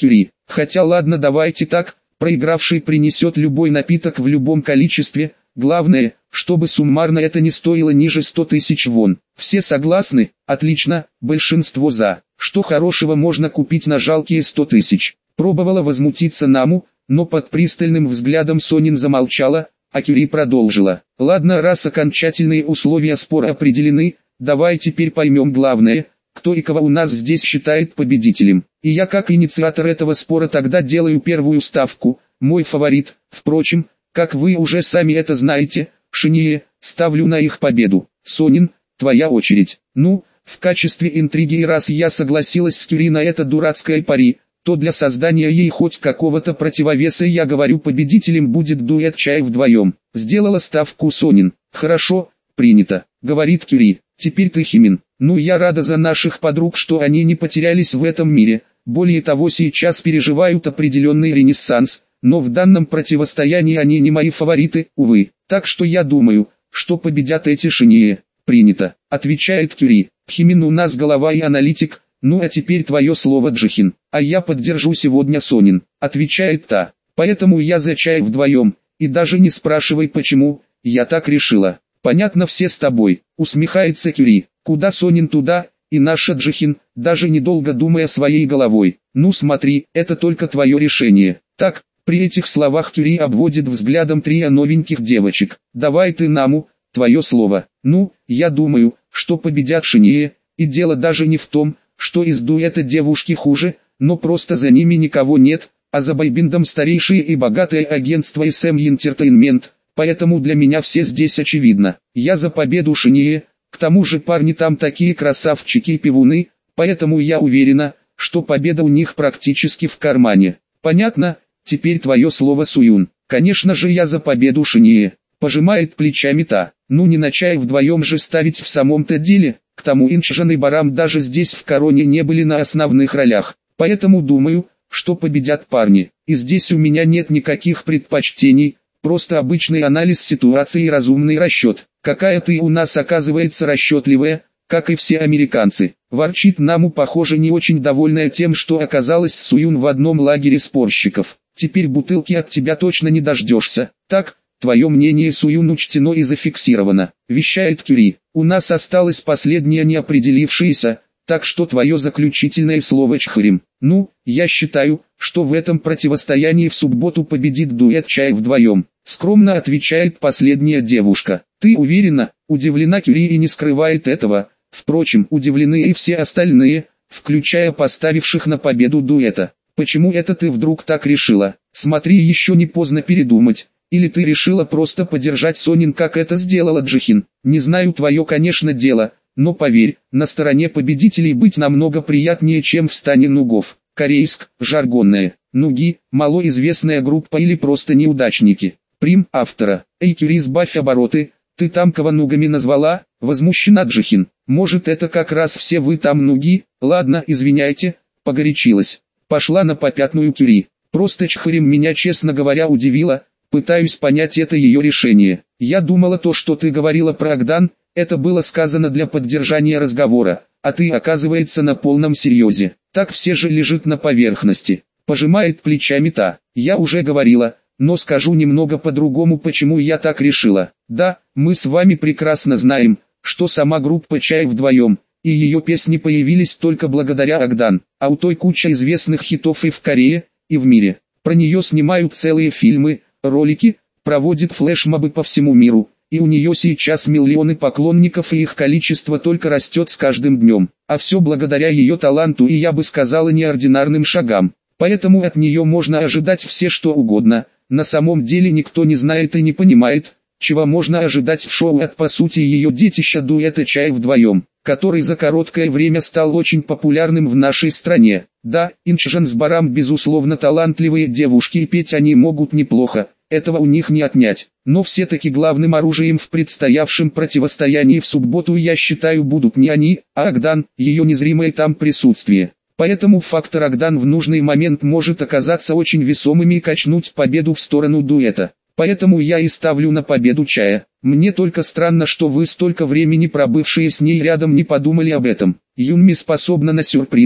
Хотя ладно, давайте так, проигравший принесет любой напиток в любом количестве, главное, чтобы суммарно это не стоило ниже ста тысяч вон. Все согласны? Отлично, большинство за. Что хорошего можно купить на жалкие сто тысяч? Пробовала возмутиться Наму, но под пристальным взглядом Сонин замолчала, а Кюри продолжила. Ладно, раз окончательные условия спора определены, давай теперь поймем главное, кто и кого у нас здесь считает победителем. И я как инициатор этого спора тогда делаю первую ставку, мой фаворит, впрочем, как вы уже сами это знаете, Шинье, ставлю на их победу. Сонин, твоя очередь. Ну, в качестве интриги, и раз я согласилась с Кюри на это дурацкое пари, то для создания ей хоть какого-то противовеса я говорю, победителем будет дуэт «Чай вдвоем». Сделала ставку Сонин. Хорошо, принято, говорит Кюри. Теперь ты, Химин. Ну, я рада за наших подруг, что они не потерялись в этом мире. Более того, сейчас переживают определенный ренессанс, но в данном противостоянии они не мои фавориты, увы. Так что я думаю, что победят эти Шинье. Принято, отвечает Кюри. Химин у нас голова и аналитик. Ну а теперь твое слово, Джихин. А я поддержу сегодня Сонин, отвечает та. Поэтому я за чай вдвоем, и даже не спрашивай почему, я так решила. Понятно все с тобой, усмехается Кюри. Куда Сонин, туда, и наша Джихин, даже недолго думая своей головой. Ну смотри, это только твое решение. Так, при этих словах Кюри обводит взглядом трио новеньких девочек. Давай ты, Наму, твое слово. Ну, я думаю, что победят Шинье, и дело даже не в том, что из дуэта девушки хуже, но просто за ними никого нет, а за бойбендом старейшее и богатое агентство эс эм Entertainment, поэтому для меня все здесь очевидно. Я за победу Шинье, к тому же парни там такие красавчики и пивуны, поэтому я уверена, что победа у них практически в кармане. Понятно? Теперь твое слово, Суюн. Конечно же я за победу Шинье, пожимает плечами та. Ну не на чай вдвоем же ставить в самом-то деле. К тому Инчжан и Барам даже здесь в Короне не были на основных ролях, поэтому думаю, что победят парни. И здесь у меня нет никаких предпочтений, просто обычный анализ ситуации и разумный расчет. Какая ты у нас оказывается расчетливая, как и все американцы. Ворчит Наму, похоже не очень довольная тем, что оказалась с Суюн в одном лагере спорщиков. Теперь бутылки от тебя точно не дождешься. Так, твое мнение, Суюн, учтено и зафиксировано, вещает Кюри. У нас осталось последнее неопределившееся, так что твое заключительное слово, Чхарим. Ну, я считаю, что в этом противостоянии в субботу победит дуэт «Чай вдвоем», скромно отвечает последняя девушка. Ты уверена? Удивлена Кюри и не скрывает этого. Впрочем, удивлены и все остальные, включая поставивших на победу дуэта. Почему это ты вдруг так решила? Смотри, еще не поздно передумать. Или ты решила просто поддержать Сонин, как это сделала Джихин? Не знаю, твое, конечно, дело, но поверь, на стороне победителей быть намного приятнее, чем в стане нугов. Корейск, жаргонная. Нуги, малоизвестная группа или просто неудачники. Прим автора. Эй, Кюри, сбавь обороты, ты там кого нугами назвала? Возмущена Джихин. Может, это как раз все вы там нуги? Ладно, извиняйте, погорячилась. Пошла на попятную Кюри. Просто Чхарим меня, честно говоря, удивила. Пытаюсь понять это ее решение. Я думала, то, что ты говорила про Агдан, это было сказано для поддержания разговора, а ты, оказывается, на полном серьезе. Так все же лежит на поверхности. Пожимает плечами та. Я уже говорила, но скажу немного по-другому, почему я так решила. Да, мы с вами прекрасно знаем, что сама группа «Чай вдвоем», и ее песни появились только благодаря Агдан, а у той куча известных хитов и в Корее, и в мире. Про нее снимают целые фильмы, ролики, проводит флешмобы по всему миру, и у нее сейчас миллионы поклонников, и их количество только растет с каждым днем, а все благодаря ее таланту и, я бы сказала, неординарным шагам. Поэтому от нее можно ожидать все что угодно. На самом деле никто не знает и не понимает, чего можно ожидать в шоу от, по сути, ее детища дуэта «Чай вдвоем», который за короткое время стал очень популярным в нашей стране. Да, Инчжан с Барам безусловно талантливые девушки, и петь они могут неплохо, этого у них не отнять. Но все-таки главным оружием в предстоявшем противостоянии в субботу, я считаю, будут не они, а Агдан, ее незримое там присутствие. Поэтому фактор Агдан в нужный момент может оказаться очень весомым и качнуть победу в сторону дуэта. Поэтому я и ставлю на победу Чая. Мне только странно, что вы, столько времени пробывшие с ней рядом, не подумали об этом. Юнми способна на сюрпризы,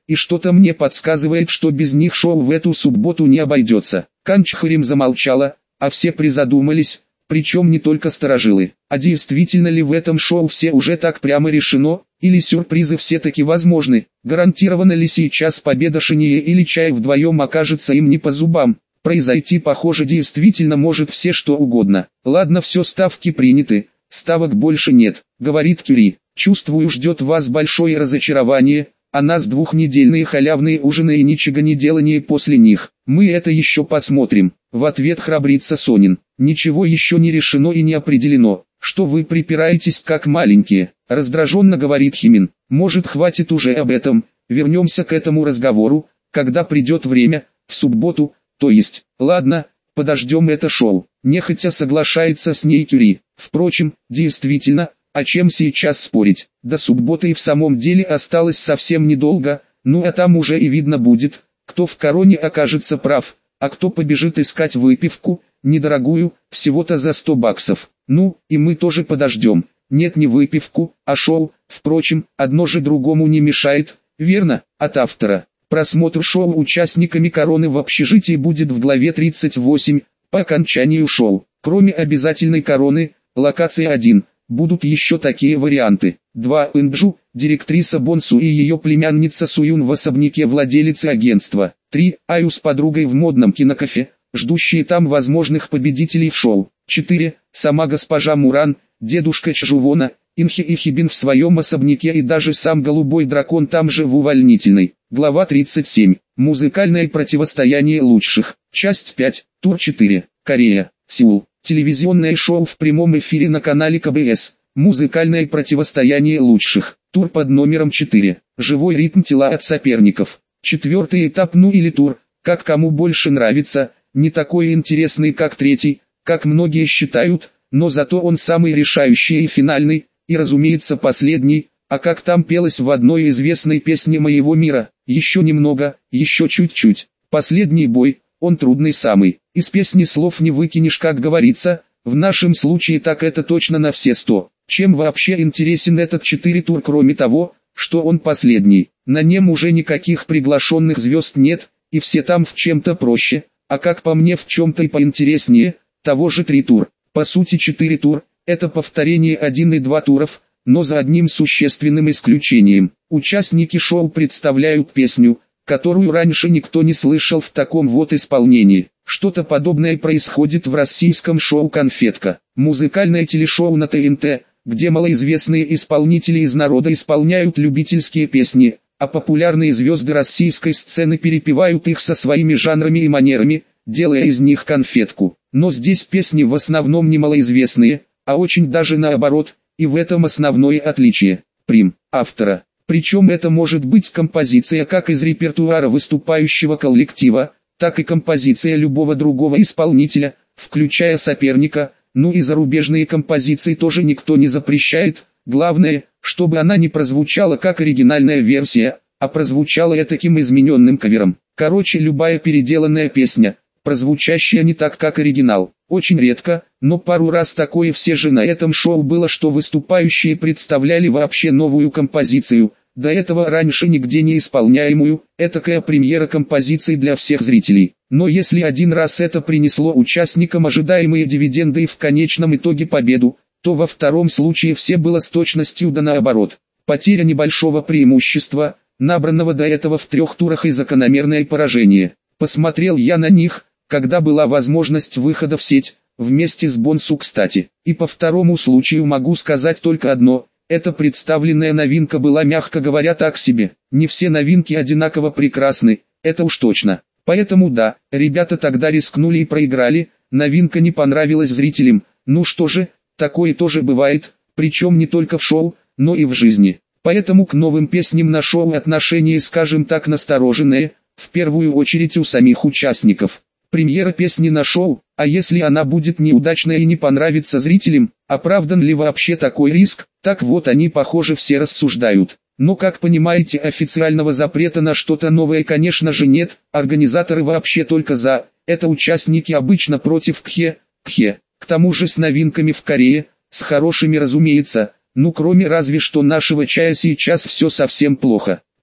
и что-то мне подсказывает, что без них шоу в эту субботу не обойдется. Канчхарим замолчала, а все призадумались, причем не только старожилы. А действительно ли в этом шоу все уже так прямо решено, или сюрпризы все-таки возможны? Гарантирована ли сейчас победа Шания или Чая вдвоем окажется им не по зубам? Произойти, похоже, действительно может все что угодно. Ладно, все, ставки приняты, ставок больше нет, говорит Кюри. Чувствую, ждет вас большое разочарование, а нас двухнедельные халявные ужины и ничего не делание после них. Мы это еще посмотрим. В ответ храбрится Сонин. Ничего еще не решено и не определено. Что вы припираетесь как маленькие? Раздраженно говорит Химин. Может, хватит уже об этом, вернемся к этому разговору, когда придет время, в субботу, то есть. Ладно, подождем это шоу. Нехотя соглашается с ней Кюри. Впрочем, действительно, о чем сейчас спорить? До субботы и в самом деле осталось совсем недолго, ну а там уже и видно будет, кто в короне окажется прав, а кто побежит искать выпивку, недорогую, всего-то за сто баксов. Ну, и мы тоже подождем. Нет, не выпивку, а шоу. Впрочем, одно же другому не мешает, верно? От автора. Просмотр шоу участниками короны в общежитии будет в главе тридцать восемь, по окончанию шоу. Кроме обязательной короны, локация один, будут еще такие варианты. два. Инджу, директриса Бонсу и ее племянница Суюн в особняке владелицы агентства. три. Аю с подругой в модном кинокафе, ждущие там возможных победителей в шоу. четыре. Сама госпожа Муран, дедушка Чжувона, Инхи и Хибин в своем особняке и даже сам голубой дракон там же в увольнительной. Глава тридцать семь. Музыкальное противостояние лучших. Часть пять. Тур четыре. Корея. Сеул. Телевизионное шоу в прямом эфире на канале ка бэ эс. Музыкальное противостояние лучших. Тур под номером четыре. Живой ритм тела от соперников. Четвертый этап, ну или тур, как кому больше нравится, не такой интересный как третий, как многие считают, но зато он самый решающий и финальный, и разумеется последний, а как там пелось в одной известной песне моего мира, еще немного, еще чуть-чуть. Последний бой, он трудный самый, из песни слов не выкинешь, как говорится, в нашем случае так это точно на все сто. Чем вообще интересен этот четыре тур, кроме того, что он последний? На нем уже никаких приглашенных звезд нет, и все там в чем-то проще, а как по мне в чем-то и поинтереснее, того же три тур. По сути четыре тур, это повторение один и два туров, но за одним существенным исключением. Участники шоу представляют песню, которую раньше никто не слышал в таком вот исполнении. Что-то подобное происходит в российском шоу «Конфетка». Музыкальное телешоу на тэ эн тэ, где малоизвестные исполнители из народа исполняют любительские песни, а популярные звезды российской сцены перепевают их со своими жанрами и манерами, делая из них конфетку. Но здесь песни в основном не малоизвестные, а очень даже наоборот, и в этом основное отличие. Прим. Автора. Причем это может быть композиция как из репертуара выступающего коллектива, так и композиция любого другого исполнителя, включая соперника, ну и зарубежные композиции тоже никто не запрещает, главное, чтобы она не прозвучала как оригинальная версия, а прозвучала этаким измененным кавером. Короче, любая переделанная песня, прозвучащая не так как оригинал. Очень редко, но пару раз такое все же на этом шоу было, что выступающие представляли вообще новую композицию, до этого раньше нигде не исполняемую, этакая премьера композиций для всех зрителей. Но если один раз это принесло участникам ожидаемые дивиденды и в конечном итоге победу, то во втором случае все было с точностью да наоборот. Потеря небольшого преимущества, набранного до этого в трех турах, и закономерное поражение. Посмотрел я на них, когда была возможность выхода в сеть, вместе с Бонсу кстати. И по второму случаю могу сказать только одно: эта представленная новинка была, мягко говоря, так себе. Не все новинки одинаково прекрасны, это уж точно. Поэтому да, ребята тогда рискнули и проиграли, новинка не понравилась зрителям. Ну что же, такое тоже бывает, причем не только в шоу, но и в жизни. Поэтому к новым песням на шоу отношение, скажем так, настороженное, в первую очередь у самих участников. Премьера песни на шоу, а если она будет неудачная и не понравится зрителям, оправдан ли вообще такой риск? Так вот, они, похоже, все рассуждают. Но, как понимаете, официального запрета на что-то новое, конечно же, нет, организаторы вообще только за, это участники обычно против кхе, кхе. К тому же с новинками в Корее, с хорошими, разумеется, ну кроме разве что нашего чая сейчас все совсем плохо.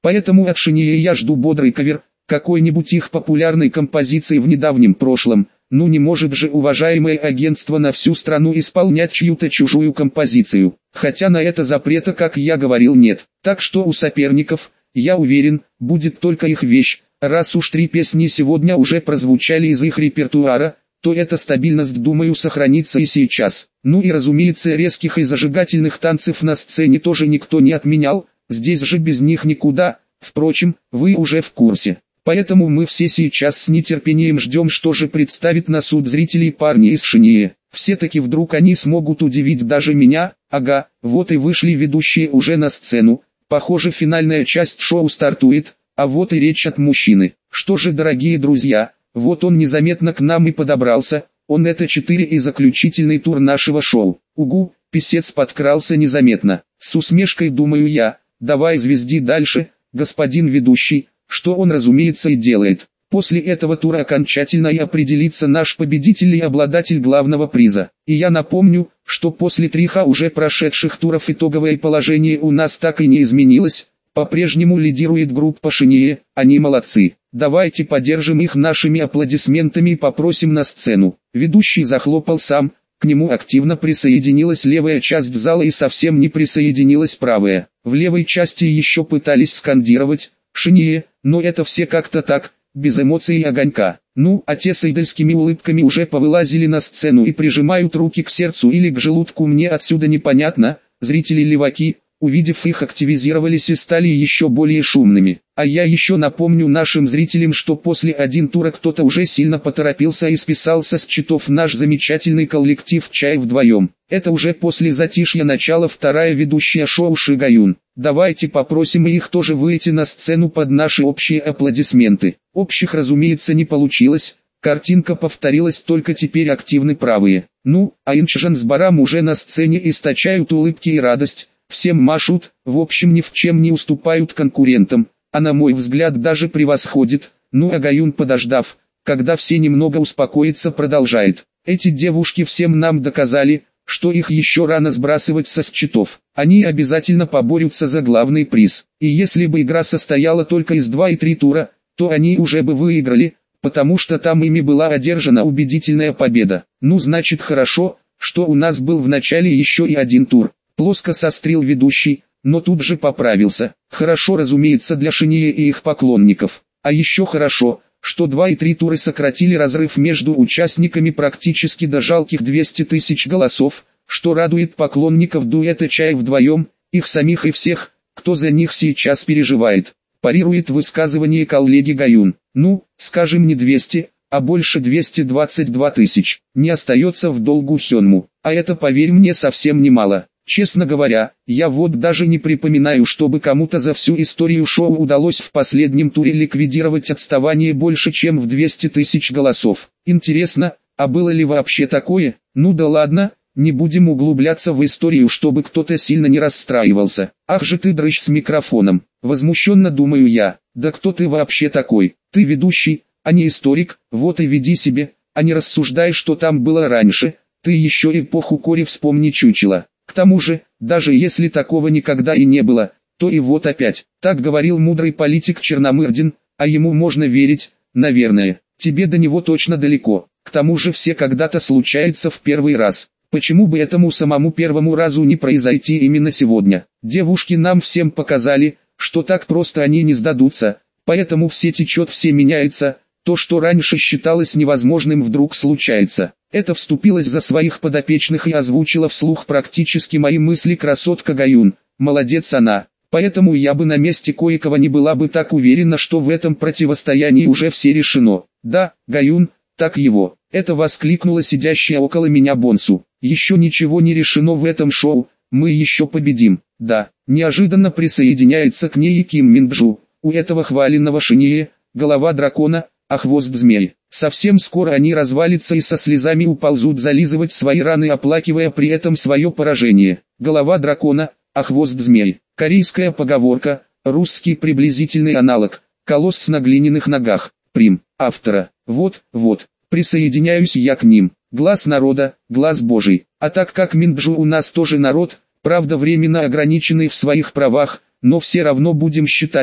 Поэтому от Шинье я жду бодрый кавер, какой-нибудь их популярной композиции в недавнем прошлом. Ну не может же уважаемое агентство на всю страну исполнять чью-то чужую композицию, хотя на это запрета, как я говорил, нет. Так что у соперников, я уверен, будет только их вещь. Раз уж три песни сегодня уже прозвучали из их репертуара, то эта стабильность, думаю, сохранится и сейчас. Ну и разумеется, резких и зажигательных танцев на сцене тоже никто не отменял, здесь же без них никуда. Впрочем, вы уже в курсе. Поэтому мы все сейчас с нетерпением ждем, что же представит на суд зрителей парни из Шинье. Все-таки вдруг они смогут удивить даже меня. Ага, вот и вышли ведущие уже на сцену. Похоже, финальная часть шоу стартует, а вот и речь от мужчины. Что же, дорогие друзья, вот он незаметно к нам и подобрался. Он это четыре и заключительный тур нашего шоу. Угу, писец подкрался незаметно. С усмешкой думаю я, давай звезди дальше, господин ведущий. Что он, разумеется, и делает. После этого тура окончательно и определится наш победитель и обладатель главного приза. И я напомню, что после трех уже прошедших туров итоговое положение у нас так и не изменилось. По-прежнему лидирует группа Шинье, они молодцы. Давайте поддержим их нашими аплодисментами и попросим на сцену. Ведущий захлопал сам, к нему активно присоединилась левая часть зала и совсем не присоединилась правая. В левой части еще пытались скандировать Шинье, но это все как-то так, без эмоций и огонька. Ну, а те с идольскими улыбками уже повылазили на сцену и прижимают руки к сердцу или к желудку, мне отсюда непонятно. Зрители-леваки, увидев их, активизировались и стали еще более шумными. А я еще напомню нашим зрителям, что после один тура кто-то уже сильно поторопился и списался с счетов наш замечательный коллектив «Чай вдвоем». Это уже после затишья начала вторая ведущая шоу Ши Гаюн. Давайте попросим их тоже выйти на сцену под наши общие аплодисменты. Общих, разумеется, не получилось. Картинка повторилась, только теперь активны правые. Ну, а Инчжан с Барам уже на сцене источают улыбки и радость. Всем машут, в общем ни в чем не уступают конкурентам, а на мой взгляд даже превосходит. Ну а Гаюн, подождав, когда все немного успокоятся, продолжает. Эти девушки всем нам доказали, что их еще рано сбрасывать со счетов. Они обязательно поборются за главный приз. И если бы игра состояла только из два и три тура, то они уже бы выиграли, потому что там ими была одержана убедительная победа. Ну значит хорошо, что у нас был в начале еще и один тур. Плоско сострил ведущий, но тут же поправился. Хорошо, разумеется, для Шинье и их поклонников. А еще хорошо, что два и три тура сократили разрыв между участниками практически до жалких двухсот тысяч голосов, что радует поклонников дуэта «Чай вдвоем», их самих и всех, кто за них сейчас переживает. Парирует высказывание коллеги Гаюн. Ну, скажем, не двести, а больше двухсот двадцати двух тысяч. Не остается в долгу Хёнму, а это, поверь мне, совсем немало. Честно говоря, я вот даже не припоминаю, чтобы кому-то за всю историю шоу удалось в последнем туре ликвидировать отставание больше чем в двести тысяч голосов. Интересно, а было ли вообще такое? Ну да ладно, не будем углубляться в историю, чтобы кто-то сильно не расстраивался. Ах же ты дрыщ с микрофоном, возмущенно думаю я. Да кто ты вообще такой? Ты ведущий, а не историк, вот и веди себе, а не рассуждай, что там было раньше. Ты еще эпоху Кори вспомни, чучело. К тому же, даже если такого никогда и не было, то и вот опять. Так говорил мудрый политик Черномырдин, а ему можно верить, наверное. Тебе до него точно далеко. К тому же все когда-то случается в первый раз. Почему бы этому самому первому разу не произойти именно сегодня? Девушки нам всем показали, что так просто они не сдадутся, поэтому все течет, все меняется. То, что раньше считалось невозможным, вдруг случается. Это вступилась за своих подопечных и озвучила вслух практически мои мысли красотка Гаюн. Молодец она. Поэтому я бы на месте кое-кого не была бы так уверена, что в этом противостоянии уже все решено. Да, Гаюн, так его. Это воскликнула сидящая около меня Бонсу. Еще ничего не решено в этом шоу, мы еще победим. Да, неожиданно присоединяется к ней и Ким Минджу. У этого хваленного Шинье, голова дракона, а хвост змеи. Совсем скоро они развалятся и со слезами уползут зализывать свои раны, оплакивая при этом свое поражение. Голова дракона, а хвост змеи. Корейская поговорка, русский приблизительный аналог. Колосс на глиняных ногах. Прим. Автора. Вот, вот. Присоединяюсь я к ним. Глаз народа, глаз Божий. А так как Минджу у нас тоже народ, правда временно ограниченный в своих правах, но все равно будем считать,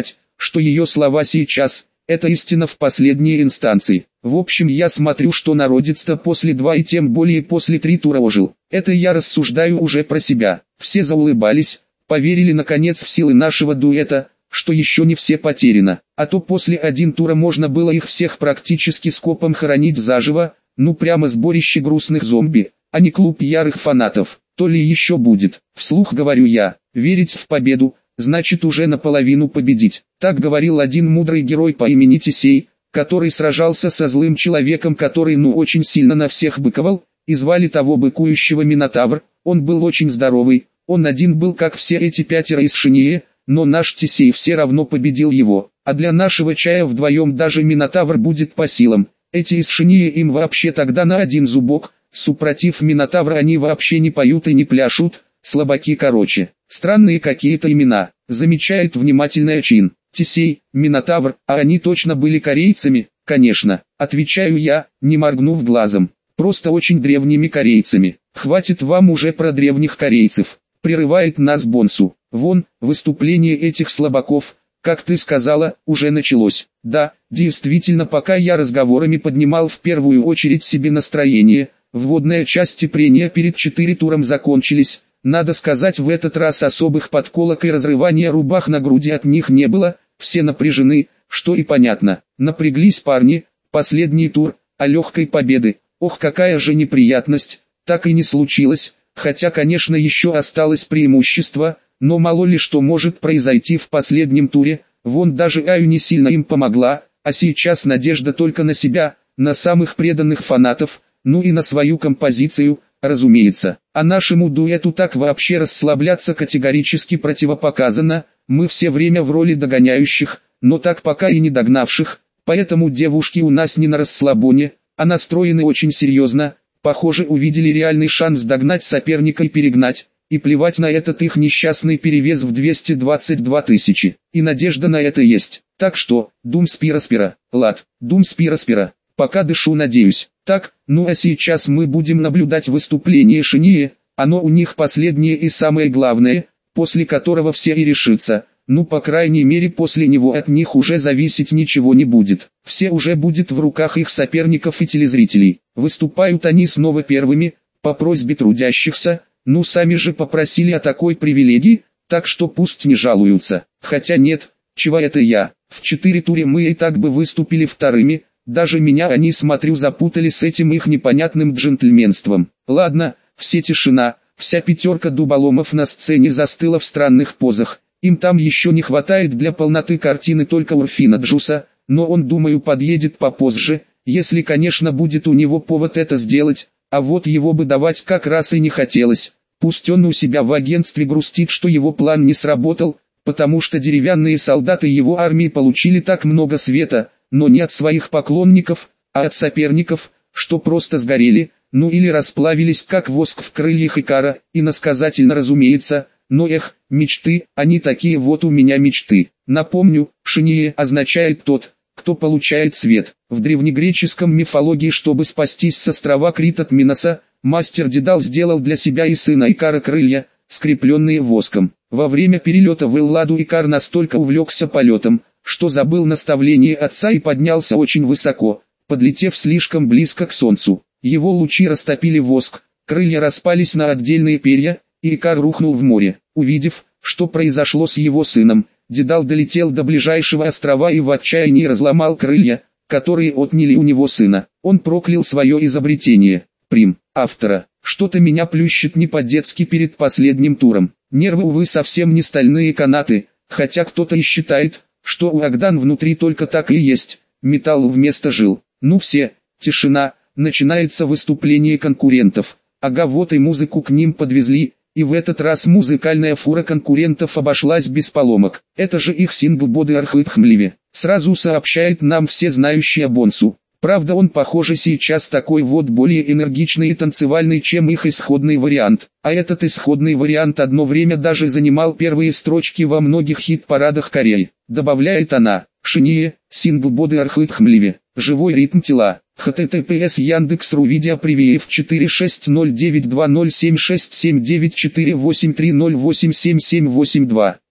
что ее слова сейчас – это истина в последней инстанции. В общем, я смотрю, что народец-то после два и тем более после три тура ожил. Это я рассуждаю уже про себя. Все заулыбались, поверили наконец в силы нашего дуэта, что еще не все потеряно. А то после один тура можно было их всех практически скопом хоронить заживо, ну прямо сборище грустных зомби, а не клуб ярых фанатов. То ли еще будет. Вслух говорю я, верить в победу – значит уже наполовину победить. Так говорил один мудрый герой по имени Тесей, который сражался со злым человеком, который ну очень сильно на всех быковал, и звали того быкующего Минотавр. Он был очень здоровый, он один был как все эти пятеро из Шинье, но наш Тесей все равно победил его, а для нашего чая вдвоем даже Минотавр будет по силам. Эти из Шинье им вообще тогда на один зубок, супротив Минотавра они вообще не поют и не пляшут, слабаки короче. Странные какие-то имена, замечает внимательный Чин. Тесей, Минотавр, а они точно были корейцами? Конечно, отвечаю я, не моргнув глазом. Просто очень древними корейцами. Хватит вам уже про древних корейцев. Прерывает нас Бонсу. Вон, выступление этих слабаков, как ты сказала, уже началось. Да, действительно, пока я разговорами поднимал в первую очередь себе настроение, вводная часть прения перед четыре туром закончились. Надо сказать, в этот раз особых подколок и разрывания рубах на груди от них не было, все напряжены, что и понятно. Напряглись парни, последний тур, а легкой победы, ох какая же неприятность, так и не случилось, хотя конечно еще осталось преимущество, но мало ли что может произойти в последнем туре, вон даже Аю не сильно им помогла, а сейчас надежда только на себя, на самых преданных фанатов, ну и на свою композицию, разумеется. А нашему дуэту так вообще расслабляться категорически противопоказано, мы все время в роли догоняющих, но так пока и не догнавших, поэтому девушки у нас не на расслабоне, а настроены очень серьезно, похоже увидели реальный шанс догнать соперника и перегнать, и плевать на этот их несчастный перевес в двести двадцать две тысячи, и надежда на это есть. Так что, дум спира спира, лад, дум спира спира, пока дышу надеюсь. Так, ну а сейчас мы будем наблюдать выступление Шинье, оно у них последнее и самое главное, после которого все и решится, ну по крайней мере после него от них уже зависеть ничего не будет. Все уже будет в руках их соперников и телезрителей. Выступают они снова первыми, по просьбе трудящихся, ну сами же попросили о такой привилегии, так что пусть не жалуются. Хотя нет, чего это я, в четыре туре мы и так бы выступили вторыми. Даже меня они, смотрю, запутали с этим их непонятным джентльменством. Ладно, все тишина, вся пятерка дуболомов на сцене застыла в странных позах. Им там еще не хватает для полноты картины только Урфина Джуса, но он, думаю, подъедет попозже, если, конечно, будет у него повод это сделать, а вот его бы давать как раз и не хотелось. Пусть он у себя в агентстве грустит, что его план не сработал, потому что деревянные солдаты его армии получили так много света, но не от своих поклонников, а от соперников, что просто сгорели, ну или расплавились как воск в крыльях Икара, иносказательно разумеется, но эх, мечты, они такие вот у меня мечты. Напомню, Шинье означает тот, кто получает свет. В древнегреческом мифологии, чтобы спастись с острова Крит от Миноса, мастер Дедал сделал для себя и сына Икара крылья, скрепленные воском. Во время перелета в Элладу Икар настолько увлекся полетом, что забыл наставление отца и поднялся очень высоко, подлетев слишком близко к солнцу. Его лучи растопили воск, крылья распались на отдельные перья, и Икар рухнул в море. Увидев, что произошло с его сыном, Дедал долетел до ближайшего острова и в отчаянии разломал крылья, которые отняли у него сына. Он проклял свое изобретение. Прим. Автора. Что-то меня плющит не по-детски перед последним туром. Нервы, увы, совсем не стальные канаты, хотя кто-то и считает, что у Агдан внутри только так и есть, металл вместо жил. Ну все, тишина, начинается выступление конкурентов. Ага, вот и музыку к ним подвезли, и в этот раз музыкальная фура конкурентов обошлась без поломок. Это же их сингл «Боды Архытхмливе», сразу сообщает нам всезнающий Бонсу. Правда, он, похоже, сейчас такой вот более энергичный и танцевальный, чем их исходный вариант. А этот исходный вариант одно время даже занимал первые строчки во многих хит-парадах Кореи. Добавляет она, Шинье, сингл «Боды Архытхмливе», живой ритм тела. https Яндекс.ру видео привиев четыре шесть ноль девять два ноль семь шесть семь девять четыре восемь три ноль восемь семь семь восемь два.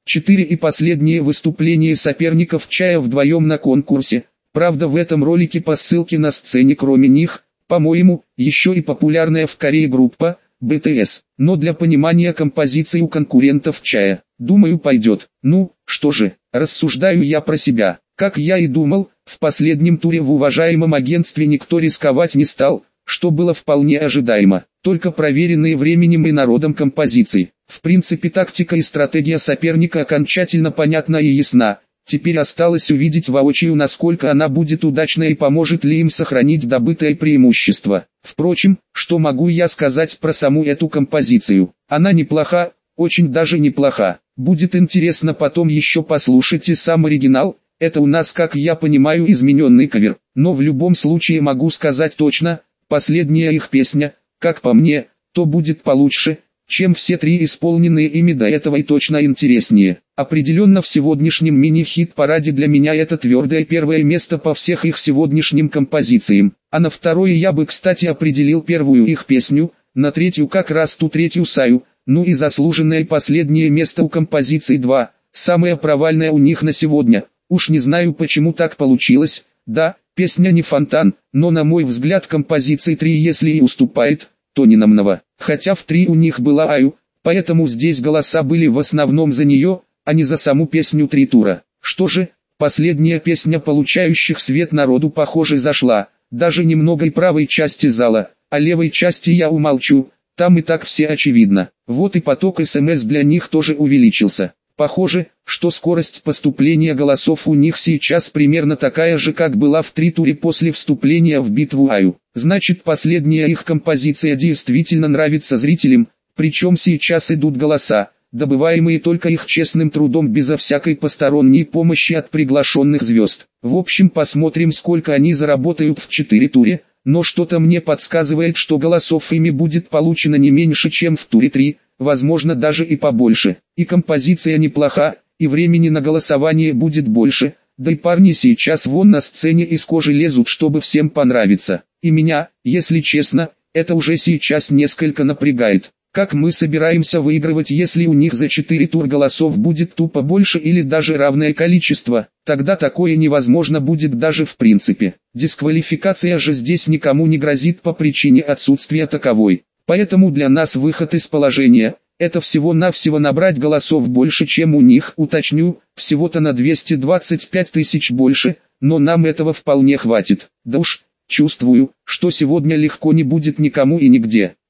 четыре и последнее выступление соперников Чая вдвоем на конкурсе. Правда, в этом ролике по ссылке на сцене кроме них, по-моему, еще и популярная в Корее группа би ти эс. Но для понимания композиции у конкурентов Чая, думаю, пойдет. Ну, что же, рассуждаю я про себя. Как я и думал, в последнем туре в уважаемом агентстве никто рисковать не стал, что было вполне ожидаемо. Только проверенные временем и народом композиции. В принципе, тактика и стратегия соперника окончательно понятна и ясна. Теперь осталось увидеть воочию, насколько она будет удачна и поможет ли им сохранить добытое преимущество. Впрочем, что могу я сказать про саму эту композицию? Она неплоха, очень даже неплоха. Будет интересно потом еще послушать и сам оригинал. Это у нас, как я понимаю, измененный кавер. Но в любом случае могу сказать точно, последняя их песня, как по мне, то будет получше, чем все три исполненные ими до этого, и точно интереснее. Определенно в сегодняшнем мини-хит-параде для меня это твердое первое место по всех их сегодняшним композициям. А на второе я бы, кстати, определил первую их песню, на третью как раз ту третью Саю, ну и заслуженное последнее место у композиции два, самое провальное у них на сегодня. Уж не знаю, почему так получилось. Да, песня не фонтан, но на мой взгляд композиции три если и уступает, то не намного. Хотя в три у них была Аю, поэтому здесь голоса были в основном за нее, а не за саму песню три тура. Что же, последняя песня получающих свет народу похоже зашла, даже немного и правой части зала, а левой части я умолчу, там и так все очевидно. Вот и поток СМС для них тоже увеличился. Похоже, что скорость поступления голосов у них сейчас примерно такая же, как была в три туре после вступления в битву Аю. Значит, последняя их композиция действительно нравится зрителям, причем сейчас идут голоса, добываемые только их честным трудом безо всякой посторонней помощи от приглашенных звезд. В общем, посмотрим, сколько они заработают в четыре туре, но что-то мне подсказывает, что голосов ими будет получено не меньше, чем в туре три, возможно даже и побольше. И композиция неплоха, и времени на голосование будет больше, да и парни сейчас вон на сцене из кожи лезут, чтобы всем понравиться. И меня, если честно, это уже сейчас несколько напрягает. Как мы собираемся выигрывать, если у них за четыре тур голосов будет тупо больше или даже равное количество? Тогда такое невозможно будет даже в принципе. Дисквалификация же здесь никому не грозит по причине отсутствия таковой. Поэтому для нас выход из положения – это всего-навсего набрать голосов больше, чем у них, уточню, всего-то на двести двадцать пять тысяч больше, но нам этого вполне хватит. Да уж, чувствую, что сегодня легко не будет никому и нигде.